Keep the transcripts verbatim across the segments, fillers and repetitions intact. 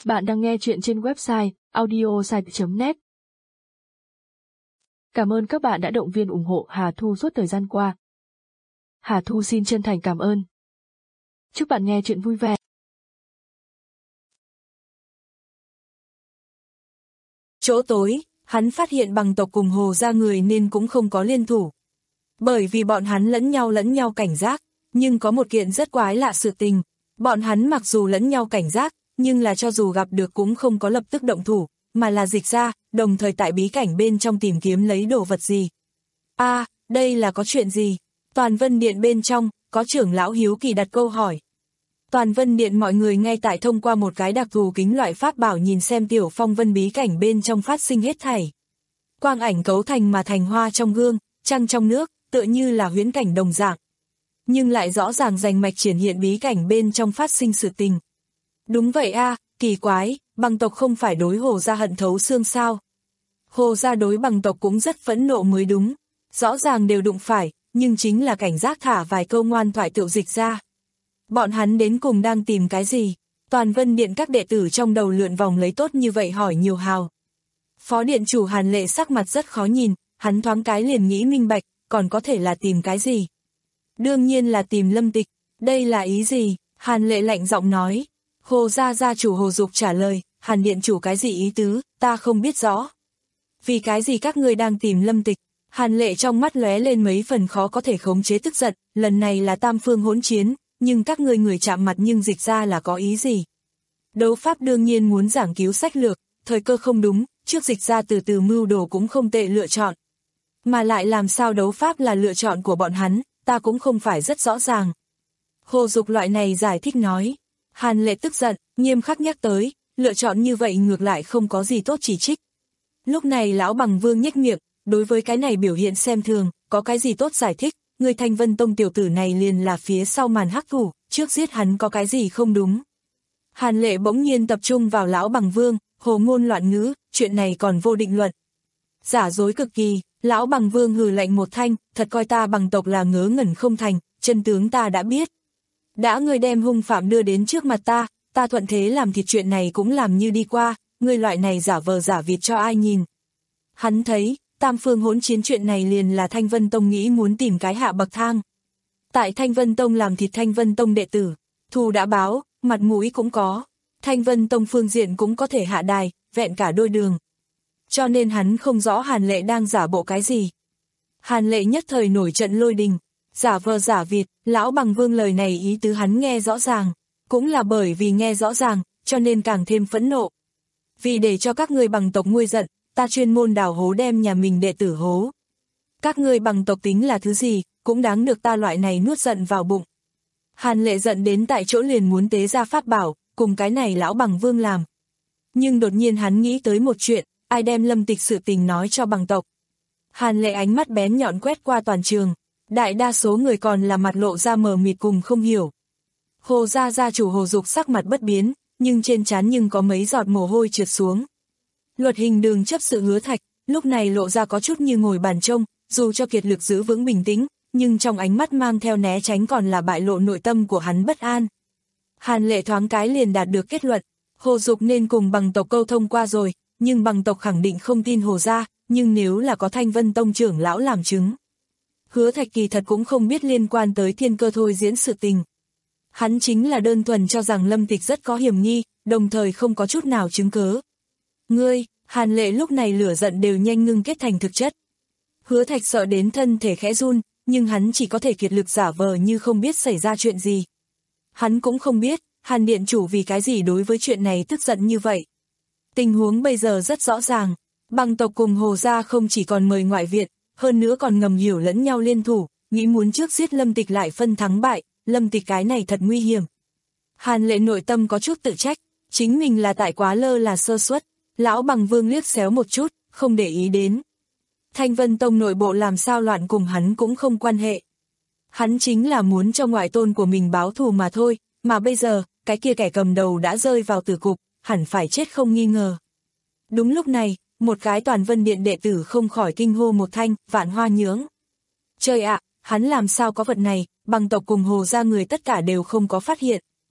Bạn đang nghe chuyện trên website audiosite chấm net. Cảm ơn các bạn đã động viên ủng hộ Hà Thu suốt thời gian qua. Hà Thu xin chân thành cảm ơn. Chúc bạn nghe chuyện vui vẻ. Chỗ tối, hắn phát hiện bằng tộc cùng Hồ gia người nên cũng không có liên thủ. Bởi vì bọn hắn lẫn nhau lẫn nhau cảnh giác, nhưng có một kiện rất quái lạ sự tình. Bọn hắn mặc dù lẫn nhau cảnh giác, nhưng là cho dù gặp được cũng không có lập tức động thủ, mà là dịch ra, đồng thời tại bí cảnh bên trong tìm kiếm lấy đồ vật gì. A, à, đây là có chuyện gì? Toàn Vân Điện bên trong, có trưởng lão hiếu kỳ đặt câu hỏi. Toàn Vân Điện mọi người ngay tại thông qua một cái đặc thù kính loại pháp bảo nhìn xem tiểu phong vân bí cảnh bên trong phát sinh hết thảy. Quang ảnh cấu thành mà thành hoa trong gương, trăng trong nước, tựa như là huyễn cảnh đồng dạng. Nhưng lại rõ ràng rành mạch triển hiện bí cảnh bên trong phát sinh sự tình. Đúng vậy a, à, kỳ quái, bằng tộc không phải đối Hồ gia hận thấu xương sao? Hồ gia đối bằng tộc cũng rất phẫn nộ mới đúng, rõ ràng đều đụng phải, nhưng chính là cảnh giác thả vài câu ngoan thoại tựu dịch ra. Bọn hắn đến cùng đang tìm cái gì? Toàn Vân Điện các đệ tử trong đầu lượn vòng lấy tốt như vậy hỏi nhiều hào. Phó điện chủ Hàn Lệ sắc mặt rất khó nhìn, hắn thoáng cái liền nghĩ minh bạch, còn có thể là tìm cái gì? Đương nhiên là tìm Lâm Tịch, đây là ý gì? Hàn Lệ lạnh giọng nói. Hồ gia gia chủ Hồ Dục trả lời, Hàn điện chủ cái gì ý tứ, ta không biết rõ. Vì cái gì các ngươi đang tìm Lâm Tịch? Hàn Lệ trong mắt lóe lên mấy phần khó có thể khống chế tức giận, lần này là tam phương hỗn chiến, nhưng các ngươi người chạm mặt nhưng dịch ra là có ý gì? Đấu pháp đương nhiên muốn giảng cứu sách lược, thời cơ không đúng, trước dịch ra từ từ mưu đồ cũng không tệ lựa chọn. Mà lại làm sao đấu pháp là lựa chọn của bọn hắn, ta cũng không phải rất rõ ràng. Hồ Dục loại này giải thích nói. Hàn Lệ tức giận, nghiêm khắc nhắc tới, lựa chọn như vậy ngược lại không có gì tốt chỉ trích. Lúc này lão bằng vương nhếch miệng, đối với cái này biểu hiện xem thường, có cái gì tốt giải thích, người Thanh Vân Tông tiểu tử này liền là phía sau màn hắc thủ, trước giết hắn có cái gì không đúng. Hàn Lệ bỗng nhiên tập trung vào lão bằng vương, hồ ngôn loạn ngữ, chuyện này còn vô định luận. Giả dối cực kỳ, lão bằng vương hừ lạnh một thanh, thật coi ta bằng tộc là ngớ ngẩn không thành, chân tướng ta đã biết. Đã ngươi đem hung phạm đưa đến trước mặt ta, ta thuận thế làm thịt chuyện này cũng làm như đi qua, ngươi loại này giả vờ giả vịt cho ai nhìn. Hắn thấy, tam phương hỗn chiến chuyện này liền là Thanh Vân Tông nghĩ muốn tìm cái hạ bậc thang. Tại Thanh Vân Tông làm thịt Thanh Vân Tông đệ tử, thù đã báo, mặt mũi cũng có, Thanh Vân Tông phương diện cũng có thể hạ đài, vẹn cả đôi đường. Cho nên hắn không rõ Hàn Lệ đang giả bộ cái gì. Hàn Lệ nhất thời nổi trận lôi đình. Giả vờ giả vịt, lão bằng vương lời này ý tứ hắn nghe rõ ràng, cũng là bởi vì nghe rõ ràng, cho nên càng thêm phẫn nộ. Vì để cho các ngươi bằng tộc nguôi giận, ta chuyên môn đào hố đem nhà mình đệ tử hố. Các ngươi bằng tộc tính là thứ gì, cũng đáng được ta loại này nuốt giận vào bụng. Hàn Lệ giận đến tại chỗ liền muốn tế ra pháp bảo, cùng cái này lão bằng vương làm. Nhưng đột nhiên hắn nghĩ tới một chuyện, ai đem Lâm Tịch sự tình nói cho bằng tộc. Hàn Lệ ánh mắt bén nhọn quét qua toàn trường. Đại đa số người còn là mặt lộ ra mờ mịt cùng không hiểu. Hồ gia gia chủ Hồ Dục sắc mặt bất biến, nhưng trên trán nhưng có mấy giọt mồ hôi trượt xuống. Luật hình đường chấp sự Hứa Thạch, lúc này lộ ra có chút như ngồi bàn trông, dù cho kiệt lực giữ vững bình tĩnh, nhưng trong ánh mắt mang theo né tránh còn là bại lộ nội tâm của hắn bất an. Hàn Lệ thoáng cái liền đạt được kết luận, Hồ Dục nên cùng bằng tộc câu thông qua rồi, nhưng bằng tộc khẳng định không tin Hồ gia, nhưng nếu là có Thanh Vân Tông trưởng lão làm chứng. Hứa Thạch kỳ thật cũng không biết liên quan tới thiên cơ thôi diễn sự tình. Hắn chính là đơn thuần cho rằng Lâm Tịch rất có hiểm nghi, đồng thời không có chút nào chứng cớ. Ngươi, Hàn Lệ lúc này lửa giận đều nhanh ngưng kết thành thực chất. Hứa Thạch sợ đến thân thể khẽ run, nhưng hắn chỉ có thể kiệt lực giả vờ như không biết xảy ra chuyện gì. Hắn cũng không biết, Hàn Điện chủ vì cái gì đối với chuyện này tức giận như vậy. Tình huống bây giờ rất rõ ràng, bằng tộc cùng Hồ gia không chỉ còn mời ngoại viện, hơn nữa còn ngầm hiểu lẫn nhau liên thủ, nghĩ muốn trước giết Lâm Tịch lại phân thắng bại, Lâm Tịch cái này thật nguy hiểm. Hàn Lệ nội tâm có chút tự trách, chính mình là tại quá lơ là sơ suất, lão bằng vương liếc xéo một chút, không để ý đến. Thanh Vân Tông nội bộ làm sao loạn cùng hắn cũng không quan hệ. Hắn chính là muốn cho ngoại tôn của mình báo thù mà thôi, mà bây giờ, cái kia kẻ cầm đầu đã rơi vào tử cục, hẳn phải chết không nghi ngờ. Đúng lúc này, một cái Toàn Vân Điện đệ tử không khỏi kinh hô một thanh, Vạn Hoa Nhướng. Trời ạ, hắn làm sao có vật này, bằng tộc cùng Hồ gia người tất cả đều không có phát hiện.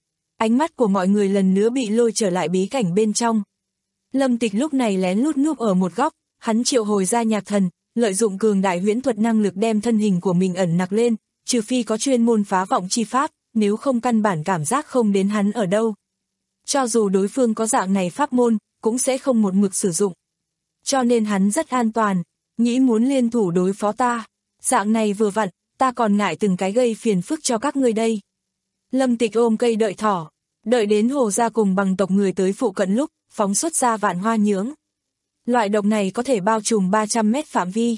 ánh mắt của mọi người lần nữa bị lôi trở lại bí cảnh bên trong. Lâm Tịch lúc này lén lút núp ở một góc, hắn triệu hồi ra nhạc thần, lợi dụng cường đại huyễn thuật năng lực đem thân hình của mình ẩn nặc lên, trừ phi có chuyên môn phá vọng chi pháp, nếu không căn bản cảm giác không đến hắn ở đâu. Cho dù đối phương có dạng này pháp môn, cũng sẽ không một mực sử dụng. Cho nên hắn rất an toàn, nghĩ muốn liên thủ đối phó ta. Dạng này vừa vặn, ta còn ngại từng cái gây phiền phức cho các ngươi đây. Lâm Tịch ôm cây đợi thỏ, đợi đến Hồ gia cùng bằng tộc người tới phụ cận lúc, phóng xuất ra vạn hoa nhưỡng. Loại độc này có thể bao trùm ba trăm mét phạm vi.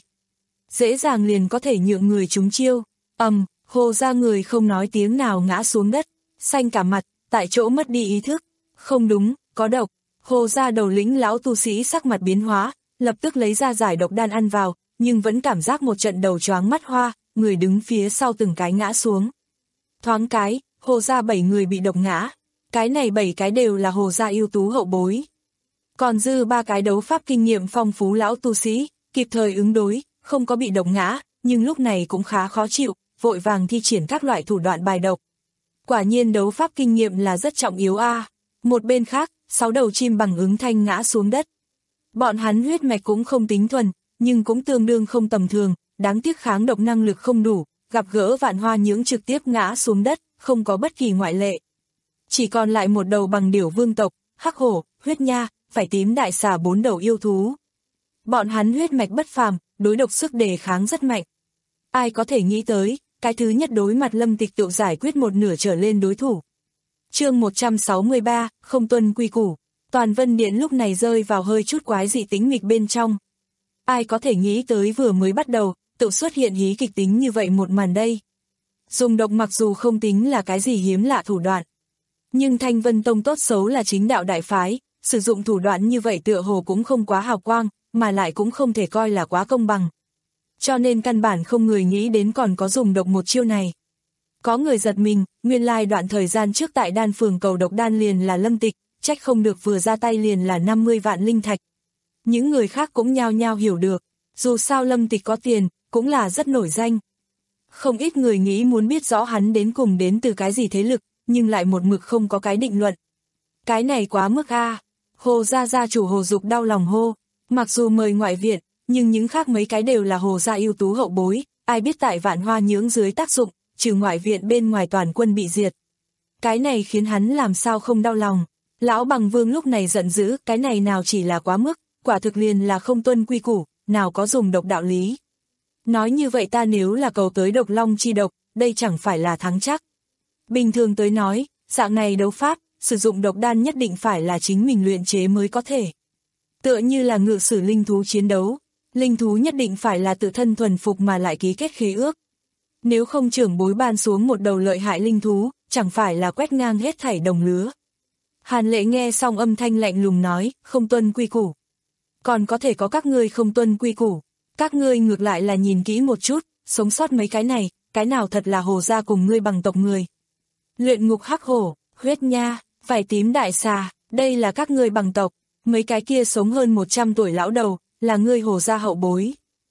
Dễ dàng liền có thể nhượng người trúng chiêu. Ầm, um, Hồ gia người không nói tiếng nào ngã xuống đất, xanh cả mặt, tại chỗ mất đi ý thức. Không đúng, có độc. Hồ gia đầu lĩnh lão tu sĩ sắc mặt biến hóa, lập tức lấy ra giải độc đan ăn vào, nhưng vẫn cảm giác một trận đầu choáng mắt hoa, người đứng phía sau từng cái ngã xuống. Thoáng cái, Hồ gia bảy người bị độc ngã. Cái này bảy cái đều là Hồ gia ưu tú hậu bối. Còn dư ba cái đấu pháp kinh nghiệm phong phú lão tu sĩ, kịp thời ứng đối, không có bị độc ngã, nhưng lúc này cũng khá khó chịu, vội vàng thi triển các loại thủ đoạn bài độc. Quả nhiên đấu pháp kinh nghiệm là rất trọng yếu a. À. Một bên khác, sáu đầu chim bằng ứng thanh ngã xuống đất. Bọn hắn huyết mạch cũng không tính thuần, nhưng cũng tương đương không tầm thường, đáng tiếc kháng độc năng lực không đủ, gặp gỡ vạn hoa nhưỡng trực tiếp ngã xuống đất, không có bất kỳ ngoại lệ. Chỉ còn lại một đầu bằng điểu vương tộc, hắc hổ, huyết nha, phải tím đại xà bốn đầu yêu thú. Bọn hắn huyết mạch bất phàm, đối độc sức đề kháng rất mạnh. Ai có thể nghĩ tới, cái thứ nhất đối mặt Lâm Tịch tự giải quyết một nửa trở lên đối thủ. Chương một trăm sáu mươi ba, không tuân quy củ. Toàn Vân Điện lúc này rơi vào hơi chút quái dị tĩnh mịch bên trong. Ai có thể nghĩ tới vừa mới bắt đầu, tự xuất hiện hí kịch tính như vậy một màn đây. Dùng độc mặc dù không tính là cái gì hiếm lạ thủ đoạn. Nhưng Thanh Vân Tông tốt xấu là chính đạo đại phái, sử dụng thủ đoạn như vậy tựa hồ cũng không quá hào quang, mà lại cũng không thể coi là quá công bằng. Cho nên căn bản không người nghĩ đến còn có dùng độc một chiêu này. Có người giật mình, nguyên lai đoạn thời gian trước tại đan phường cầu độc đan liền là Lâm Tịch, trách không được vừa ra tay liền là năm mươi vạn linh thạch. Những người khác cũng nhao nhao hiểu được, dù sao Lâm Tịch có tiền, cũng là rất nổi danh. Không ít người nghĩ muốn biết rõ hắn đến cùng đến từ cái gì thế lực, nhưng lại một mực không có cái định luận. Cái này quá mức a. À. Hồ gia gia chủ Hồ Dục đau lòng hô, mặc dù mời ngoại viện, nhưng những khác mấy cái đều là Hồ gia ưu tú hậu bối, ai biết tại vạn hoa nhưỡng dưới tác dụng, trừ ngoại viện bên ngoài toàn quân bị diệt. Cái này khiến hắn làm sao không đau lòng. Lão Bằng Vương lúc này giận dữ, cái này nào chỉ là quá mức, quả thực liền là không tuân quy củ, nào có dùng độc đạo lý. Nói như vậy ta nếu là cầu tới độc long chi độc, đây chẳng phải là thắng chắc. Bình thường tới nói, dạng này đấu pháp, sử dụng độc đan nhất định phải là chính mình luyện chế mới có thể. Tựa như là ngự sử linh thú chiến đấu, linh thú nhất định phải là tự thân thuần phục mà lại ký kết khế ước. Nếu không trưởng bối ban xuống một đầu lợi hại linh thú, chẳng phải là quét ngang hết thảy đồng lứa. Hàn Lệ nghe xong âm thanh lạnh lùng nói, không tuân quy củ. Còn có thể có các ngươi không tuân quy củ. Các ngươi ngược lại là nhìn kỹ một chút, sống sót mấy cái này, cái nào thật là Hồ gia cùng ngươi bằng tộc người. Luyện ngục hắc hổ, huyết nha, vải tím đại xà, đây là các ngươi bằng tộc. Mấy cái kia sống hơn một trăm tuổi lão đầu, là ngươi Hồ gia hậu bối.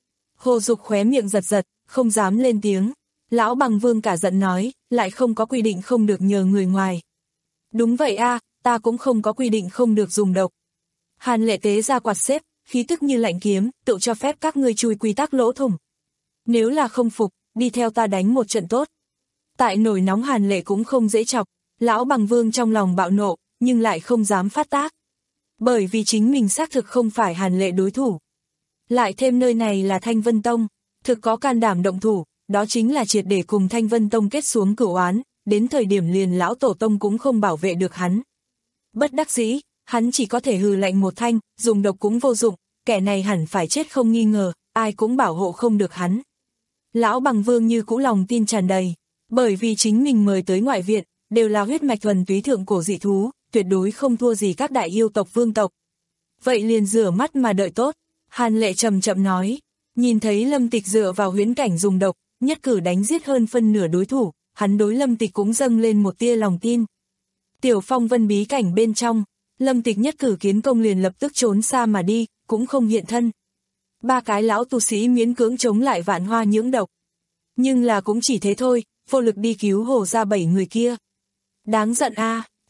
Hồ Dục khóe miệng giật giật, không dám lên tiếng. Lão Bằng Vương cả giận nói, lại không có quy định không được nhờ người ngoài. Đúng vậy a, à, ta cũng không có quy định không được dùng độc. Hàn Lệ tế ra quạt xếp, khí tức như lạnh kiếm, tự cho phép các ngươi chui quy tắc lỗ thủng. Nếu là không phục, đi theo ta đánh một trận tốt. Tại nổi nóng Hàn Lệ cũng không dễ chọc, Lão Bằng Vương trong lòng bạo nộ, nhưng lại không dám phát tác. Bởi vì chính mình xác thực không phải Hàn Lệ đối thủ. Lại thêm nơi này là Thanh Vân Tông, thực có can đảm động thủ, đó chính là triệt để cùng Thanh Vân Tông kết xuống cửu oán, đến thời điểm liền lão tổ tông cũng không bảo vệ được hắn. Bất đắc dĩ, hắn chỉ có thể hừ lạnh một thanh, dùng độc cũng vô dụng, kẻ này hẳn phải chết không nghi ngờ, ai cũng bảo hộ không được hắn. Lão Bằng Vương như cũ lòng tin tràn đầy, bởi vì chính mình mời tới ngoại viện, đều là huyết mạch thuần túy thượng cổ dị thú, tuyệt đối không thua gì các đại yêu tộc vương tộc. Vậy liền rửa mắt mà đợi tốt, Hàn Lệ chậm chậm nói, nhìn thấy Lâm Tịch dựa vào huyễn cảnh dùng độc, nhất cử đánh giết hơn phân nửa đối thủ, hắn đối Lâm Tịch cũng dâng lên một tia lòng tin. Tiểu Phong Vân bí cảnh bên trong, Lâm Tịch nhất cử kiến công liền lập tức trốn xa mà đi, cũng không hiện thân. Ba cái lão tu sĩ miễn cưỡng chống lại vạn hoa nhưỡng độc. Nhưng là cũng chỉ thế thôi, vô lực đi cứu Hồ gia bảy người kia. Đáng giận a, à,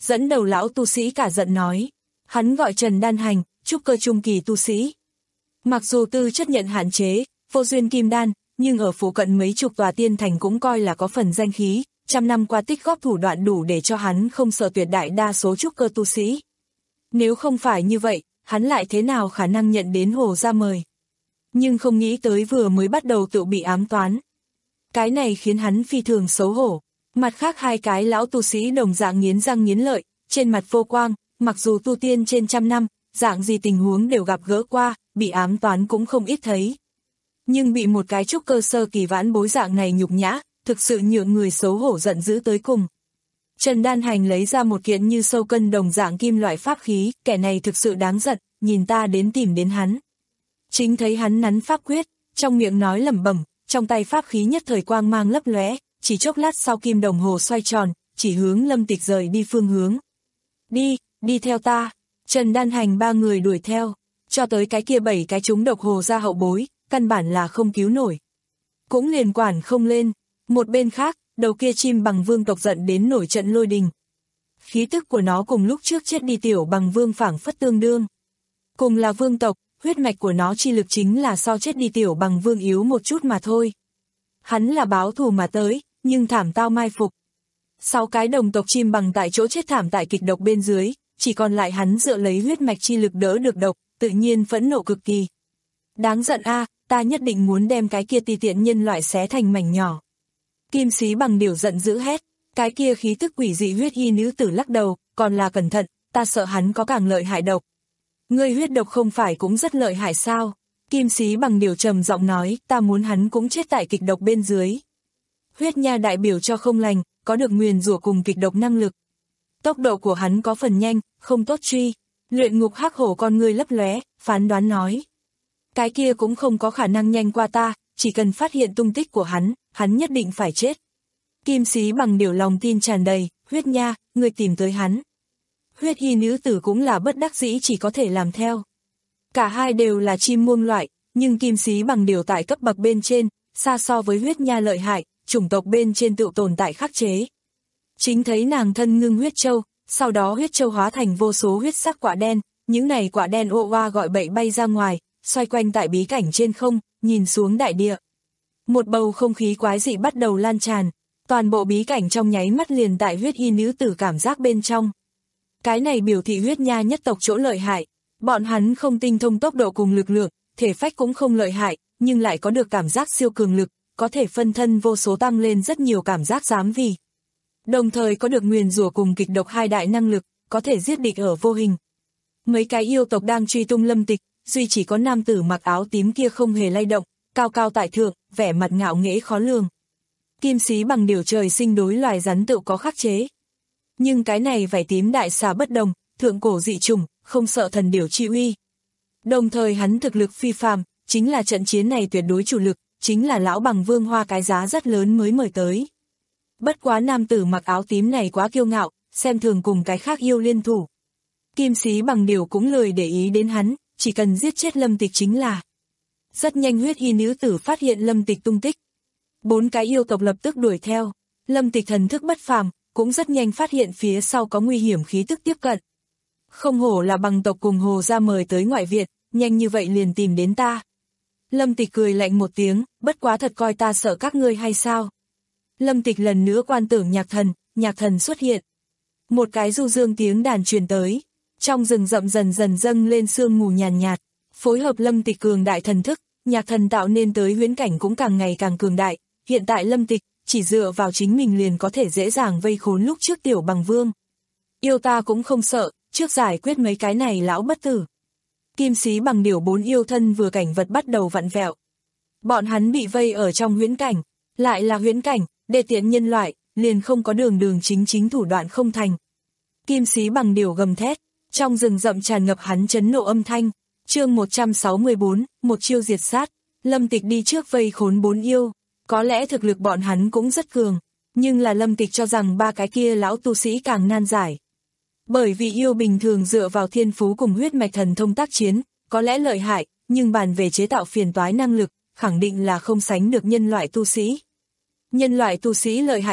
dẫn đầu lão tu sĩ cả giận nói. Hắn gọi Trần Đan Hành, trúc cơ trung kỳ tu sĩ. Mặc dù tư chất nhận hạn chế, vô duyên kim đan, nhưng ở phụ cận mấy chục tòa tiên thành cũng coi là có phần danh khí, trăm năm qua tích góp thủ đoạn đủ để cho hắn không sợ tuyệt đại đa số trúc cơ tu sĩ. Nếu không phải như vậy, hắn lại thế nào khả năng nhận đến Hồ gia mời. Nhưng không nghĩ tới vừa mới bắt đầu tự bị ám toán. Cái này khiến hắn phi thường xấu hổ. Mặt khác hai cái lão tu sĩ đồng dạng nghiến răng nghiến lợi, trên mặt vô quang, mặc dù tu tiên trên trăm năm, dạng gì tình huống đều gặp gỡ qua, bị ám toán cũng không ít thấy. Nhưng bị một cái trúc cơ sơ kỳ vãn bối dạng này nhục nhã, thực sự nhượng người xấu hổ giận dữ tới cùng. Trần Đan Hành lấy ra một kiện như sâu cân đồng dạng kim loại pháp khí, kẻ này thực sự đáng giận, nhìn ta đến tìm đến hắn. Chính thấy hắn nắn pháp quyết, trong miệng nói lẩm bẩm, trong tay pháp khí nhất thời quang mang lấp lóe, chỉ chốc lát sau kim đồng hồ xoay tròn, chỉ hướng Lâm Tịch rời đi phương hướng. Đi, đi theo ta. Trần Đan Hành ba người đuổi theo, cho tới cái kia bảy cái trúng độc Hồ gia hậu bối, căn bản là không cứu nổi. Cũng liền quản không lên. Một bên khác, đầu kia chim bằng vương tộc giận đến nổi trận lôi đình. Khí tức của nó cùng lúc trước chết đi tiểu bằng vương phảng phất tương đương. Cùng là vương tộc, huyết mạch của nó chi lực chính là so chết đi tiểu bằng vương yếu một chút mà thôi. Hắn là báo thù mà tới, nhưng thảm tao mai phục. Sáu cái đồng tộc chim bằng tại chỗ chết thảm tại kịch độc bên dưới, chỉ còn lại hắn dựa lấy huyết mạch chi lực đỡ được độc, tự nhiên phẫn nộ cực kỳ. Đáng giận a, ta nhất định muốn đem cái kia ti tiện nhân loại xé thành mảnh nhỏ. Kim Sĩ Bằng Điểu giận dữ hét, cái kia khí tức quỷ dị huyết y nữ tử lắc đầu, còn là cẩn thận, ta sợ hắn có càng lợi hại độc. Ngươi huyết độc không phải cũng rất lợi hại sao? Kim Sĩ Bằng Điểu trầm giọng nói, ta muốn hắn cũng chết tại kịch độc bên dưới. Huyết nha đại biểu cho không lành, có được nguyền rủa cùng kịch độc năng lực. Tốc độ của hắn có phần nhanh, không tốt truy. Luyện ngục hắc hổ con ngươi lấp lóe, phán đoán nói. Cái kia cũng không có khả năng nhanh qua ta, chỉ cần phát hiện tung tích của hắn, hắn nhất định phải chết. Kim Sĩ Bằng Điểu lòng tin tràn đầy, huyết nha, ngươi tìm tới hắn. Huyết y nữ tử cũng là bất đắc dĩ chỉ có thể làm theo. Cả hai đều là chim muông loại, nhưng Kim Sĩ Bằng Điểu tại cấp bậc bên trên, xa so với huyết nha lợi hại, chủng tộc bên trên tự tồn tại khắc chế. Chính thấy nàng thân ngưng huyết châu, sau đó huyết châu hóa thành vô số huyết sắc quả đen, những này quả đen ô oa gọi bậy bay ra ngoài, xoay quanh tại bí cảnh trên không, nhìn xuống đại địa. Một bầu không khí quái dị bắt đầu lan tràn, toàn bộ bí cảnh trong nháy mắt liền tại huyết y nữ tử cảm giác bên trong. Cái này biểu thị huyết nha nhất tộc chỗ lợi hại, bọn hắn không tinh thông tốc độ cùng lực lượng, thể phách cũng không lợi hại, nhưng lại có được cảm giác siêu cường lực, có thể phân thân vô số tăng lên rất nhiều cảm giác dám vì. Đồng thời có được nguyền rủa cùng kịch độc hai đại năng lực, có thể giết địch ở vô hình. Mấy cái yêu tộc đang truy tung Lâm Tịch, duy chỉ có nam tử mặc áo tím kia không hề lay động, cao cao tại thượng, vẻ mặt ngạo nghễ khó lường. Kim Sĩ Bằng Điểu trời sinh đối loài rắn tự có khắc chế. Nhưng cái này vảy tím đại xà bất đồng, thượng cổ dị trùng, không sợ thần điểu chi uy. Đồng thời hắn thực lực phi phàm, chính là trận chiến này tuyệt đối chủ lực, chính là lão bằng vương hoa cái giá rất lớn mới mời tới. Bất quá nam tử mặc áo tím này quá kiêu ngạo, xem thường cùng cái khác yêu liên thủ. Kim Sĩ Bằng Điểu cũng lười để ý đến hắn, chỉ cần giết chết Lâm Tịch chính là. Rất nhanh huyết y nữ tử phát hiện Lâm Tịch tung tích. Bốn cái yêu tộc lập tức đuổi theo, Lâm Tịch thần thức bất phàm, cũng rất nhanh phát hiện phía sau có nguy hiểm khí tức tiếp cận. Không hổ là bằng tộc cùng Hồ gia mời tới ngoại viện, nhanh như vậy liền tìm đến ta. Lâm Tịch cười lạnh một tiếng, bất quá thật coi ta sợ các ngươi hay sao? Lâm Tịch lần nữa quan tưởng nhạc thần, nhạc thần xuất hiện. Một cái du dương tiếng đàn truyền tới, trong rừng rậm dần dần dâng lên sương mù nhàn nhạt, phối hợp Lâm Tịch cường đại thần thức, nhạc thần tạo nên tới huyễn cảnh cũng càng ngày càng cường đại. Hiện tại Lâm Tịch chỉ dựa vào chính mình liền có thể dễ dàng vây khốn lúc trước tiểu bằng vương. Yêu ta cũng không sợ, trước giải quyết mấy cái này lão bất tử. Kim Sĩ Bằng Điểu bốn yêu thân vừa cảnh vật bắt đầu vặn vẹo. Bọn hắn bị vây ở trong huyễn cảnh, lại là huyễn cảnh, để tiện nhân loại, liền không có đường đường chính chính thủ đoạn không thành. Kim Sĩ Bằng Điểu gầm thét, trong rừng rậm tràn ngập hắn chấn nộ âm thanh. Chương một trăm sáu mươi bốn, một chiêu diệt sát. Lâm Tịch đi trước vây khốn bốn yêu. Có lẽ thực lực bọn hắn cũng rất cường, nhưng là Lâm Tịch cho rằng ba cái kia lão tu sĩ càng nan giải. Bởi vì yêu bình thường dựa vào thiên phú cùng huyết mạch thần thông tác chiến, có lẽ lợi hại, nhưng bàn về chế tạo phiền toái năng lực, khẳng định là không sánh được nhân loại tu sĩ. Nhân loại tu sĩ lợi hại nhất,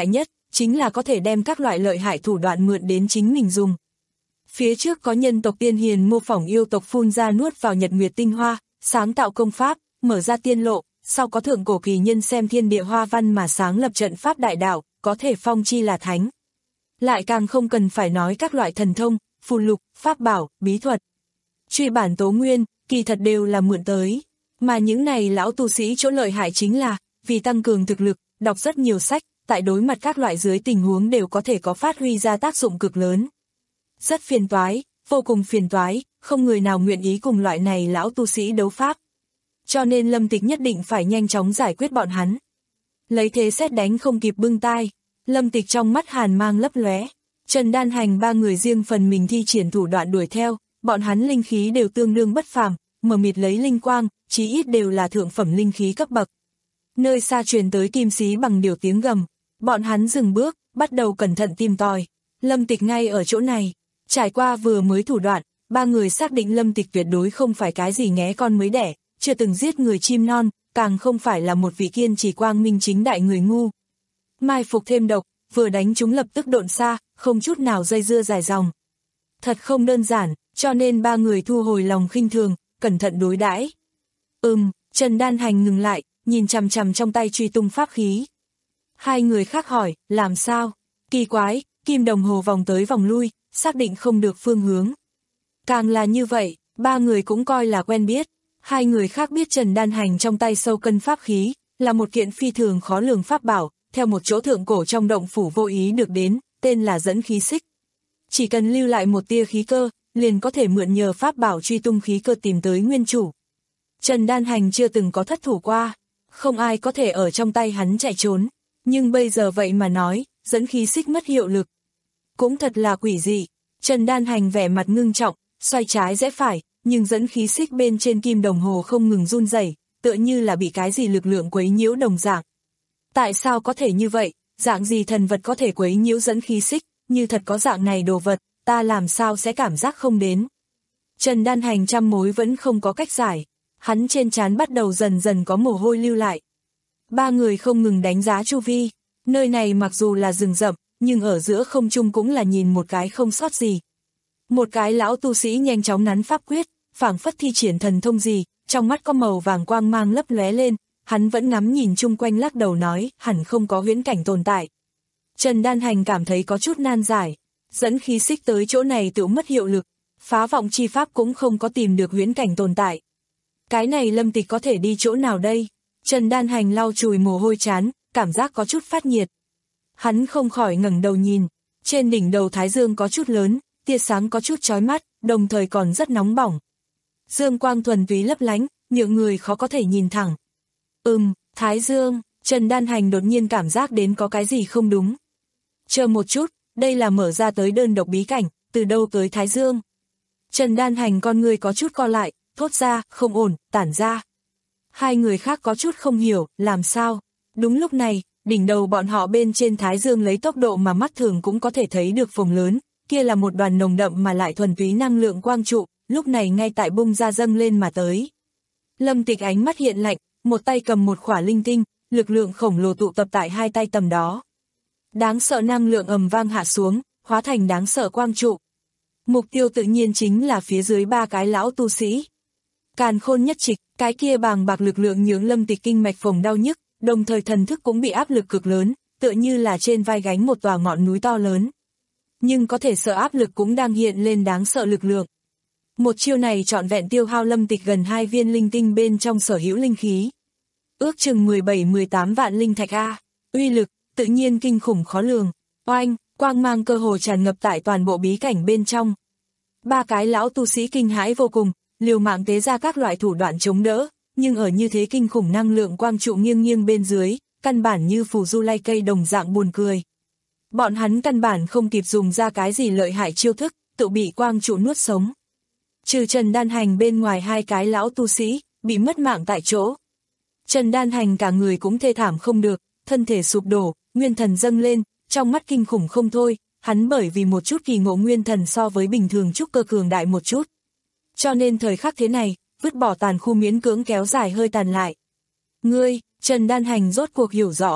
chính là có thể đem các loại lợi hại thủ đoạn mượn đến chính mình dùng. Phía trước có nhân tộc tiên hiền mô phỏng yêu tộc phun ra nuốt vào nhật nguyệt tinh hoa, sáng tạo công pháp, mở ra tiên lộ, sau có thượng cổ kỳ nhân xem thiên địa hoa văn mà sáng lập trận pháp đại đạo, có thể phong chi là thánh. Lại càng không cần phải nói các loại thần thông, phù lục, pháp bảo, bí thuật. Truy bản tố nguyên, kỳ thật đều là mượn tới. Mà những này lão tu sĩ chỗ lợi hại chính là, vì tăng cường thực lực, đọc rất nhiều sách, tại đối mặt các loại dưới tình huống đều có thể có phát huy ra tác dụng cực lớn. Rất phiền toái, vô cùng phiền toái, không người nào nguyện ý cùng loại này lão tu sĩ đấu pháp. Cho nên Lâm Tịch nhất định phải nhanh chóng giải quyết bọn hắn. Lấy thế sét đánh không kịp bưng tai, Lâm Tịch trong mắt hàn mang lấp lóe. Trần Đan Hành ba người riêng phần mình thi triển thủ đoạn đuổi theo, bọn hắn linh khí đều tương đương bất phàm, mờ mịt lấy linh quang, chí ít đều là thượng phẩm linh khí cấp bậc. Nơi xa truyền tới kim xí bằng điều tiếng gầm, bọn hắn dừng bước, bắt đầu cẩn thận tìm tòi. Lâm Tịch ngay ở chỗ này, trải qua vừa mới thủ đoạn, ba người xác định Lâm Tịch tuyệt đối không phải cái gì nghé con mới đẻ, chưa từng giết người chim non, càng không phải là một vị kiên trì quang minh chính đại người ngu. Mai phục thêm độc, vừa đánh chúng lập tức độn xa, không chút nào dây dưa dài dòng. Thật không đơn giản, cho nên ba người thu hồi lòng khinh thường, cẩn thận đối đãi. Ừm, Trần Đan Hành ngừng lại, nhìn chằm chằm trong tay truy tung pháp khí. Hai người khác hỏi, làm sao? Kỳ quái, kim đồng hồ vòng tới vòng lui, xác định không được phương hướng. Càng là như vậy, ba người cũng coi là quen biết. Hai người khác biết Trần Đan Hành trong tay sâu cân pháp khí, là một kiện phi thường khó lường pháp bảo, theo một chỗ thượng cổ trong động phủ vô ý được đến, tên là dẫn khí xích. Chỉ cần lưu lại một tia khí cơ, liền có thể mượn nhờ pháp bảo truy tung khí cơ tìm tới nguyên chủ. Trần Đan Hành chưa từng có thất thủ qua, không ai có thể ở trong tay hắn chạy trốn, nhưng bây giờ vậy mà nói, dẫn khí xích mất hiệu lực. Cũng thật là quỷ dị, Trần Đan Hành vẻ mặt ngưng trọng, xoay trái rẽ phải, nhưng dẫn khí xích bên trên kim đồng hồ không ngừng run rẩy, tựa như là bị cái gì lực lượng quấy nhiễu đồng dạng. Tại sao có thể như vậy, dạng gì thần vật có thể quấy nhiễu dẫn khí xích, như thật có dạng này đồ vật, ta làm sao sẽ cảm giác không đến. Trần Đan Hành trăm mối vẫn không có cách giải, hắn trên trán bắt đầu dần dần có mồ hôi lưu lại. Ba người không ngừng đánh giá chu vi, nơi này mặc dù là rừng rậm, nhưng ở giữa không trung cũng là nhìn một cái không sót gì. Một cái lão tu sĩ nhanh chóng nắn pháp quyết, phảng phất thi triển thần thông gì, trong mắt có màu vàng quang mang lấp lóe lên, hắn vẫn ngắm nhìn chung quanh lắc đầu nói, hẳn không có huyễn cảnh tồn tại. Trần Đan Hành cảm thấy có chút nan giải, dẫn khí xích tới chỗ này tự mất hiệu lực, phá vọng chi pháp cũng không có tìm được huyễn cảnh tồn tại. Cái này Lâm Tịch có thể đi chỗ nào đây? Trần Đan Hành lau chùi mồ hôi trán, cảm giác có chút phát nhiệt. Hắn không khỏi ngẩng đầu nhìn, trên đỉnh đầu thái dương có chút lớn, tia sáng có chút chói mắt, đồng thời còn rất nóng bỏng. Dương quang thuần túy lấp lánh, nhượng người khó có thể nhìn thẳng. Ừm, thái dương, Trần Đan Hành đột nhiên cảm giác đến có cái gì không đúng. Chờ một chút, đây là mở ra tới đơn độc bí cảnh, từ đâu tới thái dương. Trần Đan Hành con người có chút co lại, thốt ra, không ổn, tản ra. Hai người khác có chút không hiểu, làm sao. Đúng lúc này, đỉnh đầu bọn họ bên trên thái dương lấy tốc độ mà mắt thường cũng có thể thấy được phồng lớn, kia là một đoàn nồng đậm mà lại thuần túy năng lượng quang trụ, lúc này ngay tại bung ra dâng lên mà tới. Lâm Tịch ánh mắt hiện lạnh, một tay cầm một khỏa linh tinh, lực lượng khổng lồ tụ tập tại hai tay tầm đó. Đáng sợ năng lượng ầm vang hạ xuống, hóa thành đáng sợ quang trụ. Mục tiêu tự nhiên chính là phía dưới ba cái lão tu sĩ. Càn khôn nhất trịch, cái kia bàng bạc lực lượng nhướng Lâm Tịch kinh mạch phồng đau nhức, đồng thời thần thức cũng bị áp lực cực lớn, tựa như là trên vai gánh một tòa ngọn núi to lớn. Nhưng có thể sợ áp lực cũng đang hiện lên đáng sợ lực lượng. Một chiêu này trọn vẹn tiêu hao Lâm Tịch gần hai viên linh tinh bên trong sở hữu linh khí. Ước chừng mười bảy mười tám vạn linh thạch A, uy lực, tự nhiên kinh khủng khó lường. Oanh, quang mang cơ hồ tràn ngập tại toàn bộ bí cảnh bên trong. Ba cái lão tu sĩ kinh hãi vô cùng, liều mạng tế ra các loại thủ đoạn chống đỡ, nhưng ở như thế kinh khủng năng lượng quang trụ nghiêng nghiêng bên dưới, căn bản như phù du lay cây đồng dạng buồn cười. Bọn hắn căn bản không kịp dùng ra cái gì lợi hại chiêu thức, tự bị quang trụ nuốt sống. Trừ Trần Đan Hành bên ngoài hai cái lão tu sĩ, bị mất mạng tại chỗ. Trần Đan Hành cả người cũng thê thảm không được, thân thể sụp đổ, nguyên thần dâng lên, trong mắt kinh khủng không thôi, hắn bởi vì một chút kỳ ngộ nguyên thần so với bình thường trúc cơ cường đại một chút. Cho nên thời khắc thế này, vứt bỏ tàn khu miễn cưỡng kéo dài hơi tàn lại. Ngươi, Trần Đan Hành rốt cuộc hiểu rõ,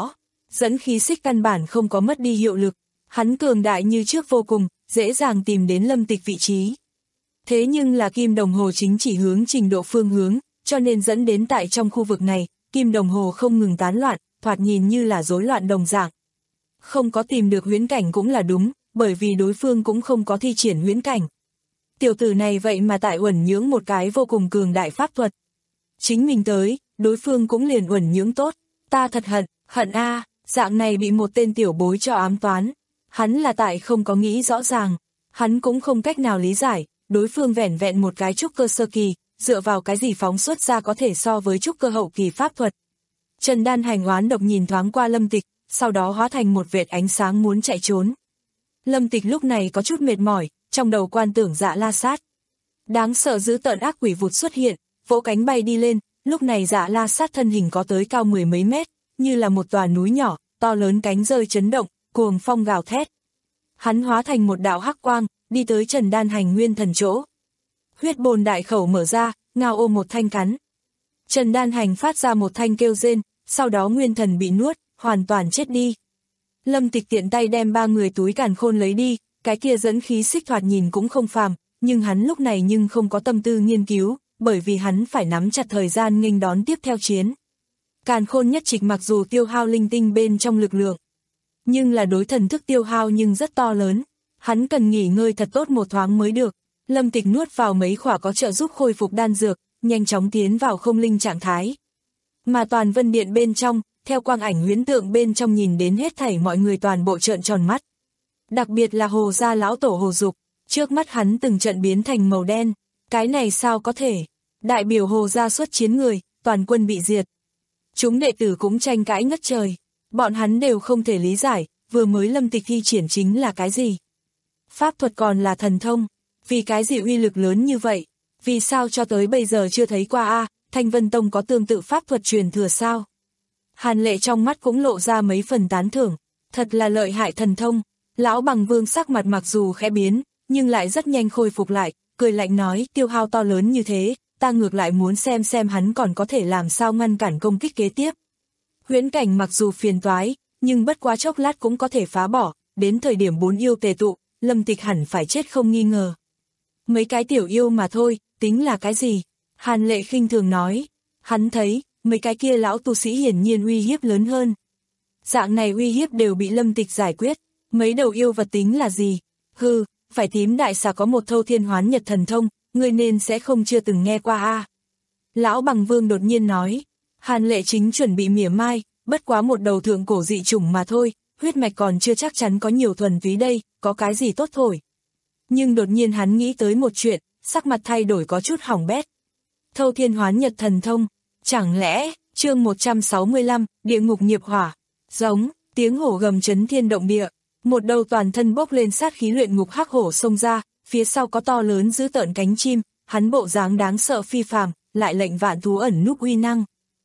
dẫn khí xích căn bản không có mất đi hiệu lực, hắn cường đại như trước vô cùng, dễ dàng tìm đến Lâm Tịch vị trí. Thế nhưng là kim đồng hồ chính chỉ hướng trình độ phương hướng, cho nên dẫn đến tại trong khu vực này, kim đồng hồ không ngừng tán loạn, thoạt nhìn như là rối loạn đồng dạng. Không có tìm được huyễn cảnh cũng là đúng, bởi vì đối phương cũng không có thi triển huyễn cảnh. Tiểu tử này vậy mà tại uẩn nhưỡng một cái vô cùng cường đại pháp thuật. Chính mình tới, đối phương cũng liền uẩn nhưỡng tốt. Ta thật hận, hận a, dạng này bị một tên tiểu bối cho ám toán. Hắn là tại không có nghĩ rõ ràng, hắn cũng không cách nào lý giải, đối phương vẻn vẹn một cái trúc cơ sơ kỳ, dựa vào cái gì phóng xuất ra có thể so với trúc cơ hậu kỳ pháp thuật. Trần Đan Hành oán độc nhìn thoáng qua Lâm Tịch, sau đó hóa thành một vệt ánh sáng muốn chạy trốn. Lâm Tịch lúc này có chút mệt mỏi, trong đầu quan tưởng Dạ La Sát. Đáng sợ dữ tợn ác quỷ vụt xuất hiện, vỗ cánh bay đi lên, lúc này Dạ La Sát thân hình có tới cao mười mấy mét, như là một tòa núi nhỏ, to lớn cánh rơi chấn động, cuồng phong gào thét. Hắn hóa thành một đạo hắc quang, đi tới Trần Đan Hành nguyên thần chỗ. Huyết bồn đại khẩu mở ra, ngao ôm một thanh cắn. Trần Đan Hành phát ra một thanh kêu rên, sau đó nguyên thần bị nuốt, hoàn toàn chết đi. Lâm Tịch tiện tay đem ba người túi càn khôn lấy đi, cái kia dẫn khí xích thoạt nhìn cũng không phàm, nhưng hắn lúc này nhưng không có tâm tư nghiên cứu, bởi vì hắn phải nắm chặt thời gian nghênh đón tiếp theo chiến. Càn khôn nhất trịch mặc dù tiêu hao linh tinh bên trong lực lượng, nhưng là đối thần thức tiêu hao nhưng rất to lớn, hắn cần nghỉ ngơi thật tốt một thoáng mới được. Lâm Tịch nuốt vào mấy khỏa có trợ giúp khôi phục đan dược, nhanh chóng tiến vào không linh trạng thái. Mà toàn vân điện bên trong, theo quang ảnh huyễn tượng bên trong nhìn đến hết thảy mọi người toàn bộ trợn tròn mắt. Đặc biệt là Hồ gia lão tổ Hồ Dục, trước mắt hắn từng trận biến thành màu đen, cái này sao có thể? Đại biểu Hồ gia xuất chiến người, toàn quân bị diệt. Chúng đệ tử cũng tranh cãi ngất trời, bọn hắn đều không thể lý giải, vừa mới Lâm Tịch thi triển chính là cái gì? Pháp thuật còn là thần thông, vì cái gì uy lực lớn như vậy? Vì sao cho tới bây giờ chưa thấy qua a? Thanh Vân Tông có tương tự pháp thuật truyền thừa sao? Hàn Lệ trong mắt cũng lộ ra mấy phần tán thưởng, thật là lợi hại thần thông. Lão Bằng Vương sắc mặt mặc dù khẽ biến, nhưng lại rất nhanh khôi phục lại, cười lạnh nói, tiêu hao to lớn như thế, ta ngược lại muốn xem xem hắn còn có thể làm sao ngăn cản công kích kế tiếp. Huyễn cảnh mặc dù phiền toái, nhưng bất quá chốc lát cũng có thể phá bỏ, đến thời điểm bốn yêu tề tụ, Lâm Tịch hẳn phải chết không nghi ngờ. Mấy cái tiểu yêu mà thôi, tính là cái gì? Hàn Lệ khinh thường nói, hắn thấy, mấy cái kia lão tu sĩ hiển nhiên uy hiếp lớn hơn. Dạng này uy hiếp đều bị Lâm Tịch giải quyết, mấy đầu yêu vật tính là gì? Hừ, phải tím đại xà có một thâu thiên hoán nhật thần thông, ngươi nên sẽ không chưa từng nghe qua a. Lão Bằng Vương đột nhiên nói, Hàn Lệ chính chuẩn bị mỉa mai, bất quá một đầu thượng cổ dị chủng mà thôi, huyết mạch còn chưa chắc chắn có nhiều thuần túy đây, có cái gì tốt thổi. Nhưng đột nhiên hắn nghĩ tới một chuyện, sắc mặt thay đổi có chút hỏng bét. Thâu thiên hoán nhật thần thông, chẳng lẽ, chương một trăm sáu mươi lăm, địa ngục nghiệp hỏa, giống, tiếng hổ gầm chấn thiên động địa, một đầu toàn thân bốc lên sát khí luyện ngục hắc hổ xông ra, phía sau có to lớn dữ tợn cánh chim, hắn bộ dáng đáng sợ phi phàm, lại lệnh vạn thú ẩn núp uy năng.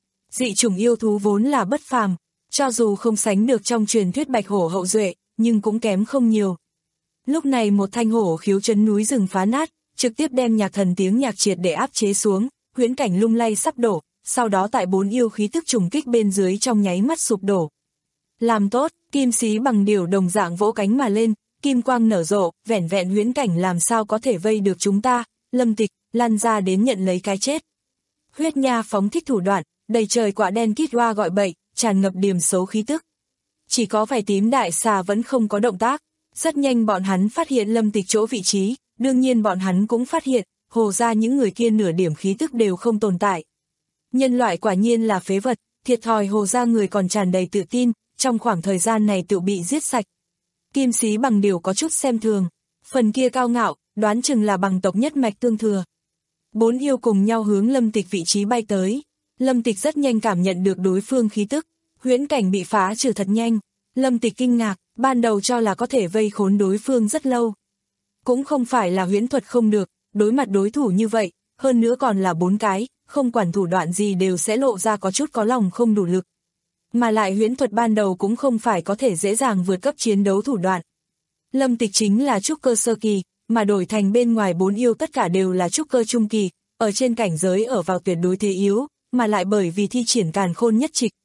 Dị chủng yêu thú vốn là bất phàm, cho dù không sánh được trong truyền thuyết bạch hổ hậu duệ, nhưng cũng kém không nhiều. Lúc này một thanh hổ khiếu chấn núi rừng phá nát, trực tiếp đem nhạc thần tiếng nhạc triệt để áp chế xuống, huyễn cảnh lung lay sắp đổ, sau đó tại bốn yêu khí tức trùng kích bên dưới trong nháy mắt sụp đổ. Làm tốt, kim xí bằng điều đồng dạng vỗ cánh mà lên, kim quang nở rộ, vẻn vẹn huyễn cảnh làm sao có thể vây được chúng ta, Lâm Tịch, lăn ra đến nhận lấy cái chết. Huyết nha phóng thích thủ đoạn, đầy trời quả đen kít hoa gọi bậy, tràn ngập điểm xấu khí tức. Chỉ có vài tím đại xà vẫn không có động tác, rất nhanh bọn hắn phát hiện Lâm Tịch chỗ vị trí, đương nhiên bọn hắn cũng phát hiện, Hồ gia những người kia nửa điểm khí tức đều không tồn tại. Nhân loại quả nhiên là phế vật, thiệt thòi Hồ gia người còn tràn đầy tự tin, trong khoảng thời gian này tự bị giết sạch. Kim xí bằng điều có chút xem thường, phần kia cao ngạo, đoán chừng là bằng tộc nhất mạch tương thừa. Bốn yêu cùng nhau hướng Lâm Tịch vị trí bay tới, Lâm Tịch rất nhanh cảm nhận được đối phương khí tức, huyễn cảnh bị phá trừ thật nhanh, Lâm Tịch kinh ngạc, ban đầu cho là có thể vây khốn đối phương rất lâu. Cũng không phải là huyễn thuật không được, đối mặt đối thủ như vậy, hơn nữa còn là bốn cái, không quản thủ đoạn gì đều sẽ lộ ra có chút có lòng không đủ lực. Mà lại huyễn thuật ban đầu cũng không phải có thể dễ dàng vượt cấp chiến đấu thủ đoạn. Lâm Tịch chính là trúc cơ sơ kỳ, mà đổi thành bên ngoài bốn yêu tất cả đều là trúc cơ trung kỳ, ở trên cảnh giới ở vào tuyệt đối thế yếu, mà lại bởi vì thi triển càn khôn nhất trịch,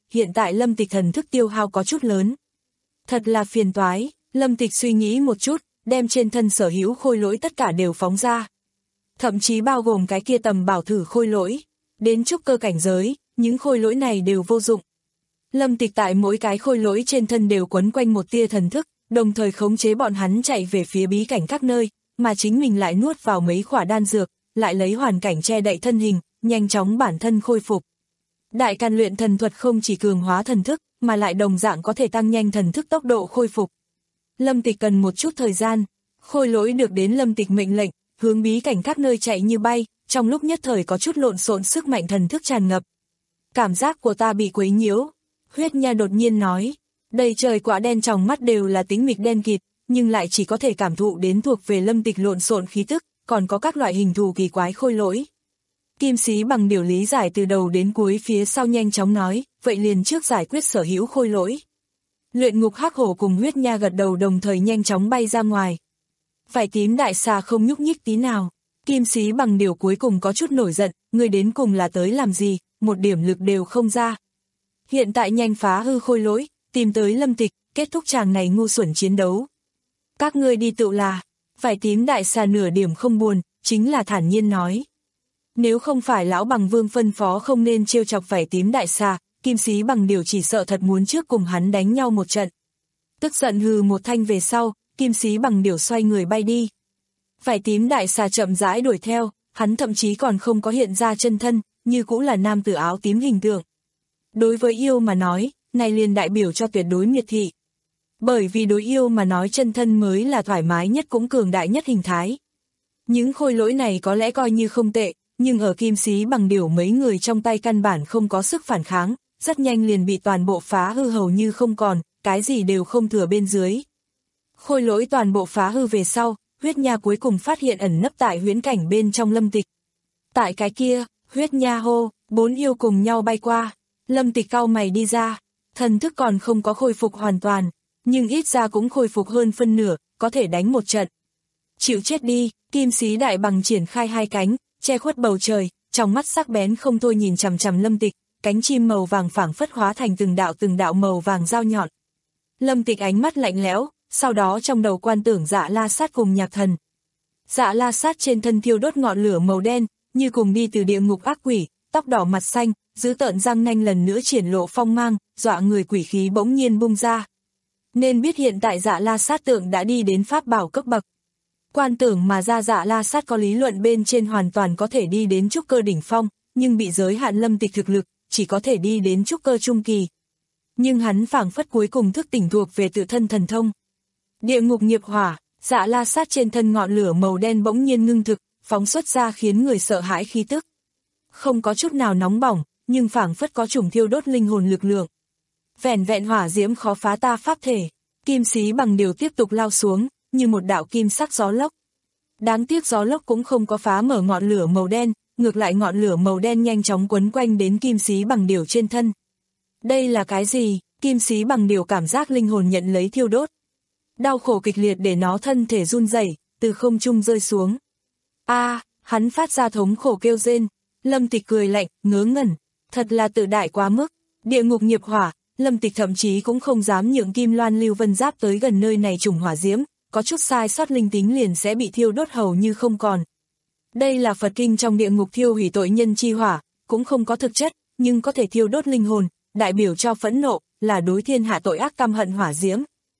hiện tại Lâm Tịch thần thức tiêu hao có chút lớn. Thật là phiền toái, Lâm Tịch suy nghĩ một chút, đem trên thân sở hữu khôi lỗi tất cả đều phóng ra. Thậm chí bao gồm cái kia tầm bảo thử khôi lỗi. Đến trúc cơ cảnh giới, những khôi lỗi này đều vô dụng. Lâm Tịch tại mỗi cái khôi lỗi trên thân đều quấn quanh một tia thần thức, đồng thời khống chế bọn hắn chạy về phía bí cảnh các nơi, mà chính mình lại nuốt vào mấy khỏa đan dược, lại lấy hoàn cảnh che đậy thân hình, nhanh chóng bản thân khôi phục. Đại Càn luyện thần thuật không chỉ cường hóa thần thức, mà lại đồng dạng có thể tăng nhanh thần thức tốc độ khôi phục. Lâm Tịch cần một chút thời gian, khôi lỗi được đến Lâm Tịch mệnh lệnh, hướng bí cảnh các nơi chạy như bay, trong lúc nhất thời có chút lộn xộn sức mạnh thần thức tràn ngập. Cảm giác của ta bị quấy nhiễu, Huyết Nha đột nhiên nói, đầy trời quả đen trong mắt đều là tính mịch đen kịt, nhưng lại chỉ có thể cảm thụ đến thuộc về Lâm Tịch lộn xộn khí tức, còn có các loại hình thù kỳ quái khôi lỗi. Kim Sĩ bằng điều lý giải từ đầu đến cuối phía sau nhanh chóng nói, vậy liền trước giải quyết sở hữu khôi lỗi. Luyện ngục hắc hổ cùng Huyết Nha gật đầu đồng thời nhanh chóng bay ra ngoài. Vải tím đại xà không nhúc nhích tí nào. Kim Sĩ bằng điều cuối cùng có chút nổi giận, người đến cùng là tới làm gì, một điểm lực đều không ra. Hiện tại nhanh phá hư khôi lỗi, tìm tới Lâm Tịch, kết thúc chàng này ngu xuẩn chiến đấu. Các ngươi đi tự là, vải tím đại xà nửa điểm không buồn, chính là thản nhiên nói. Nếu không phải lão bằng vương phân phó không nên trêu chọc vải tím đại xà, Kim Sĩ bằng điều chỉ sợ thật muốn trước cùng hắn đánh nhau một trận. Tức giận hừ một thanh về sau, Kim Sĩ bằng điều xoay người bay đi. Vải tím đại xà chậm rãi đuổi theo, hắn thậm chí còn không có hiện ra chân thân, như cũng là nam tử áo tím hình tượng. Đối với yêu mà nói, này liền đại biểu cho tuyệt đối miệt thị. Bởi vì đối yêu mà nói chân thân mới là thoải mái nhất cũng cường đại nhất hình thái. Những khôi lỗi này có lẽ coi như không tệ, nhưng ở Kim Sĩ bằng điều mấy người trong tay căn bản không có sức phản kháng, rất nhanh liền bị toàn bộ phá hư hầu như không còn, cái gì đều không thừa bên dưới. Khôi lỗi toàn bộ phá hư về sau, Huyết Nha cuối cùng phát hiện ẩn nấp tại huyễn cảnh bên trong Lâm Tịch. Tại cái kia, Huyết Nha hô, bốn yêu cùng nhau bay qua, Lâm Tịch cau mày đi ra, thần thức còn không có khôi phục hoàn toàn, nhưng ít ra cũng khôi phục hơn phân nửa, có thể đánh một trận. Chịu chết đi, Kim Sĩ đại bằng triển khai hai cánh, che khuất bầu trời, trong mắt sắc bén không thôi nhìn chằm chằm Lâm Tịch, cánh chim màu vàng phảng phất hóa thành từng đạo từng đạo màu vàng dao nhọn. Lâm Tịch ánh mắt lạnh lẽo, sau đó trong đầu quan tưởng Dạ La Sát cùng Nhạc Thần. Dạ La Sát trên thân thiêu đốt ngọn lửa màu đen, như cùng đi từ địa ngục ác quỷ, tóc đỏ mặt xanh, giữ tợn răng nanh lần nữa triển lộ phong mang, dọa người quỷ khí bỗng nhiên bung ra. Nên biết hiện tại Dạ La Sát tượng đã đi đến pháp bảo cấp bậc. Quan tưởng mà ra Dạ La Sát có lý luận bên trên hoàn toàn có thể đi đến trúc cơ đỉnh phong, nhưng bị giới hạn Lâm Tịch thực lực, chỉ có thể đi đến trúc cơ trung kỳ. Nhưng hắn phảng phất cuối cùng thức tỉnh thuộc về tự thân thần thông. Địa ngục nghiệp hỏa, Dạ La Sát trên thân ngọn lửa màu đen bỗng nhiên ngưng thực, phóng xuất ra khiến người sợ hãi khí tức. Không có chút nào nóng bỏng, nhưng phảng phất có chủng thiêu đốt linh hồn lực lượng. Vẻn vẹn hỏa diễm khó phá ta pháp thể, Kim Sĩ bằng điều tiếp tục lao xuống, như một đạo kim sắc gió lốc. Đáng tiếc gió lốc cũng không có phá mở ngọn lửa màu đen, ngược lại ngọn lửa màu đen nhanh chóng quấn quanh đến Kim Sĩ bằng điều trên thân. Đây là cái gì? Kim Sĩ bằng điều cảm giác linh hồn nhận lấy thiêu đốt. Đau khổ kịch liệt để nó thân thể run rẩy, từ không trung rơi xuống. A, à, hắn phát ra thống khổ kêu rên. Lâm Tịch cười lạnh, ngớ ngẩn, thật là tự đại quá mức. Địa ngục nghiệp hỏa, Lâm Tịch thậm chí cũng không dám nhượng Kim Loan Lưu Vân Giáp tới gần nơi này trùng hỏa diễm, có chút sai sót linh tính liền sẽ bị thiêu đốt hầu như không còn. Đây là Phật kinh trong địa ngục thiêu hủy tội nhân chi hỏa, cũng không có thực chất, nhưng có thể thiêu đốt linh hồn, đại biểu cho phẫn nộ, là đối thiên hạ tội ác căm hận hỏa diễm.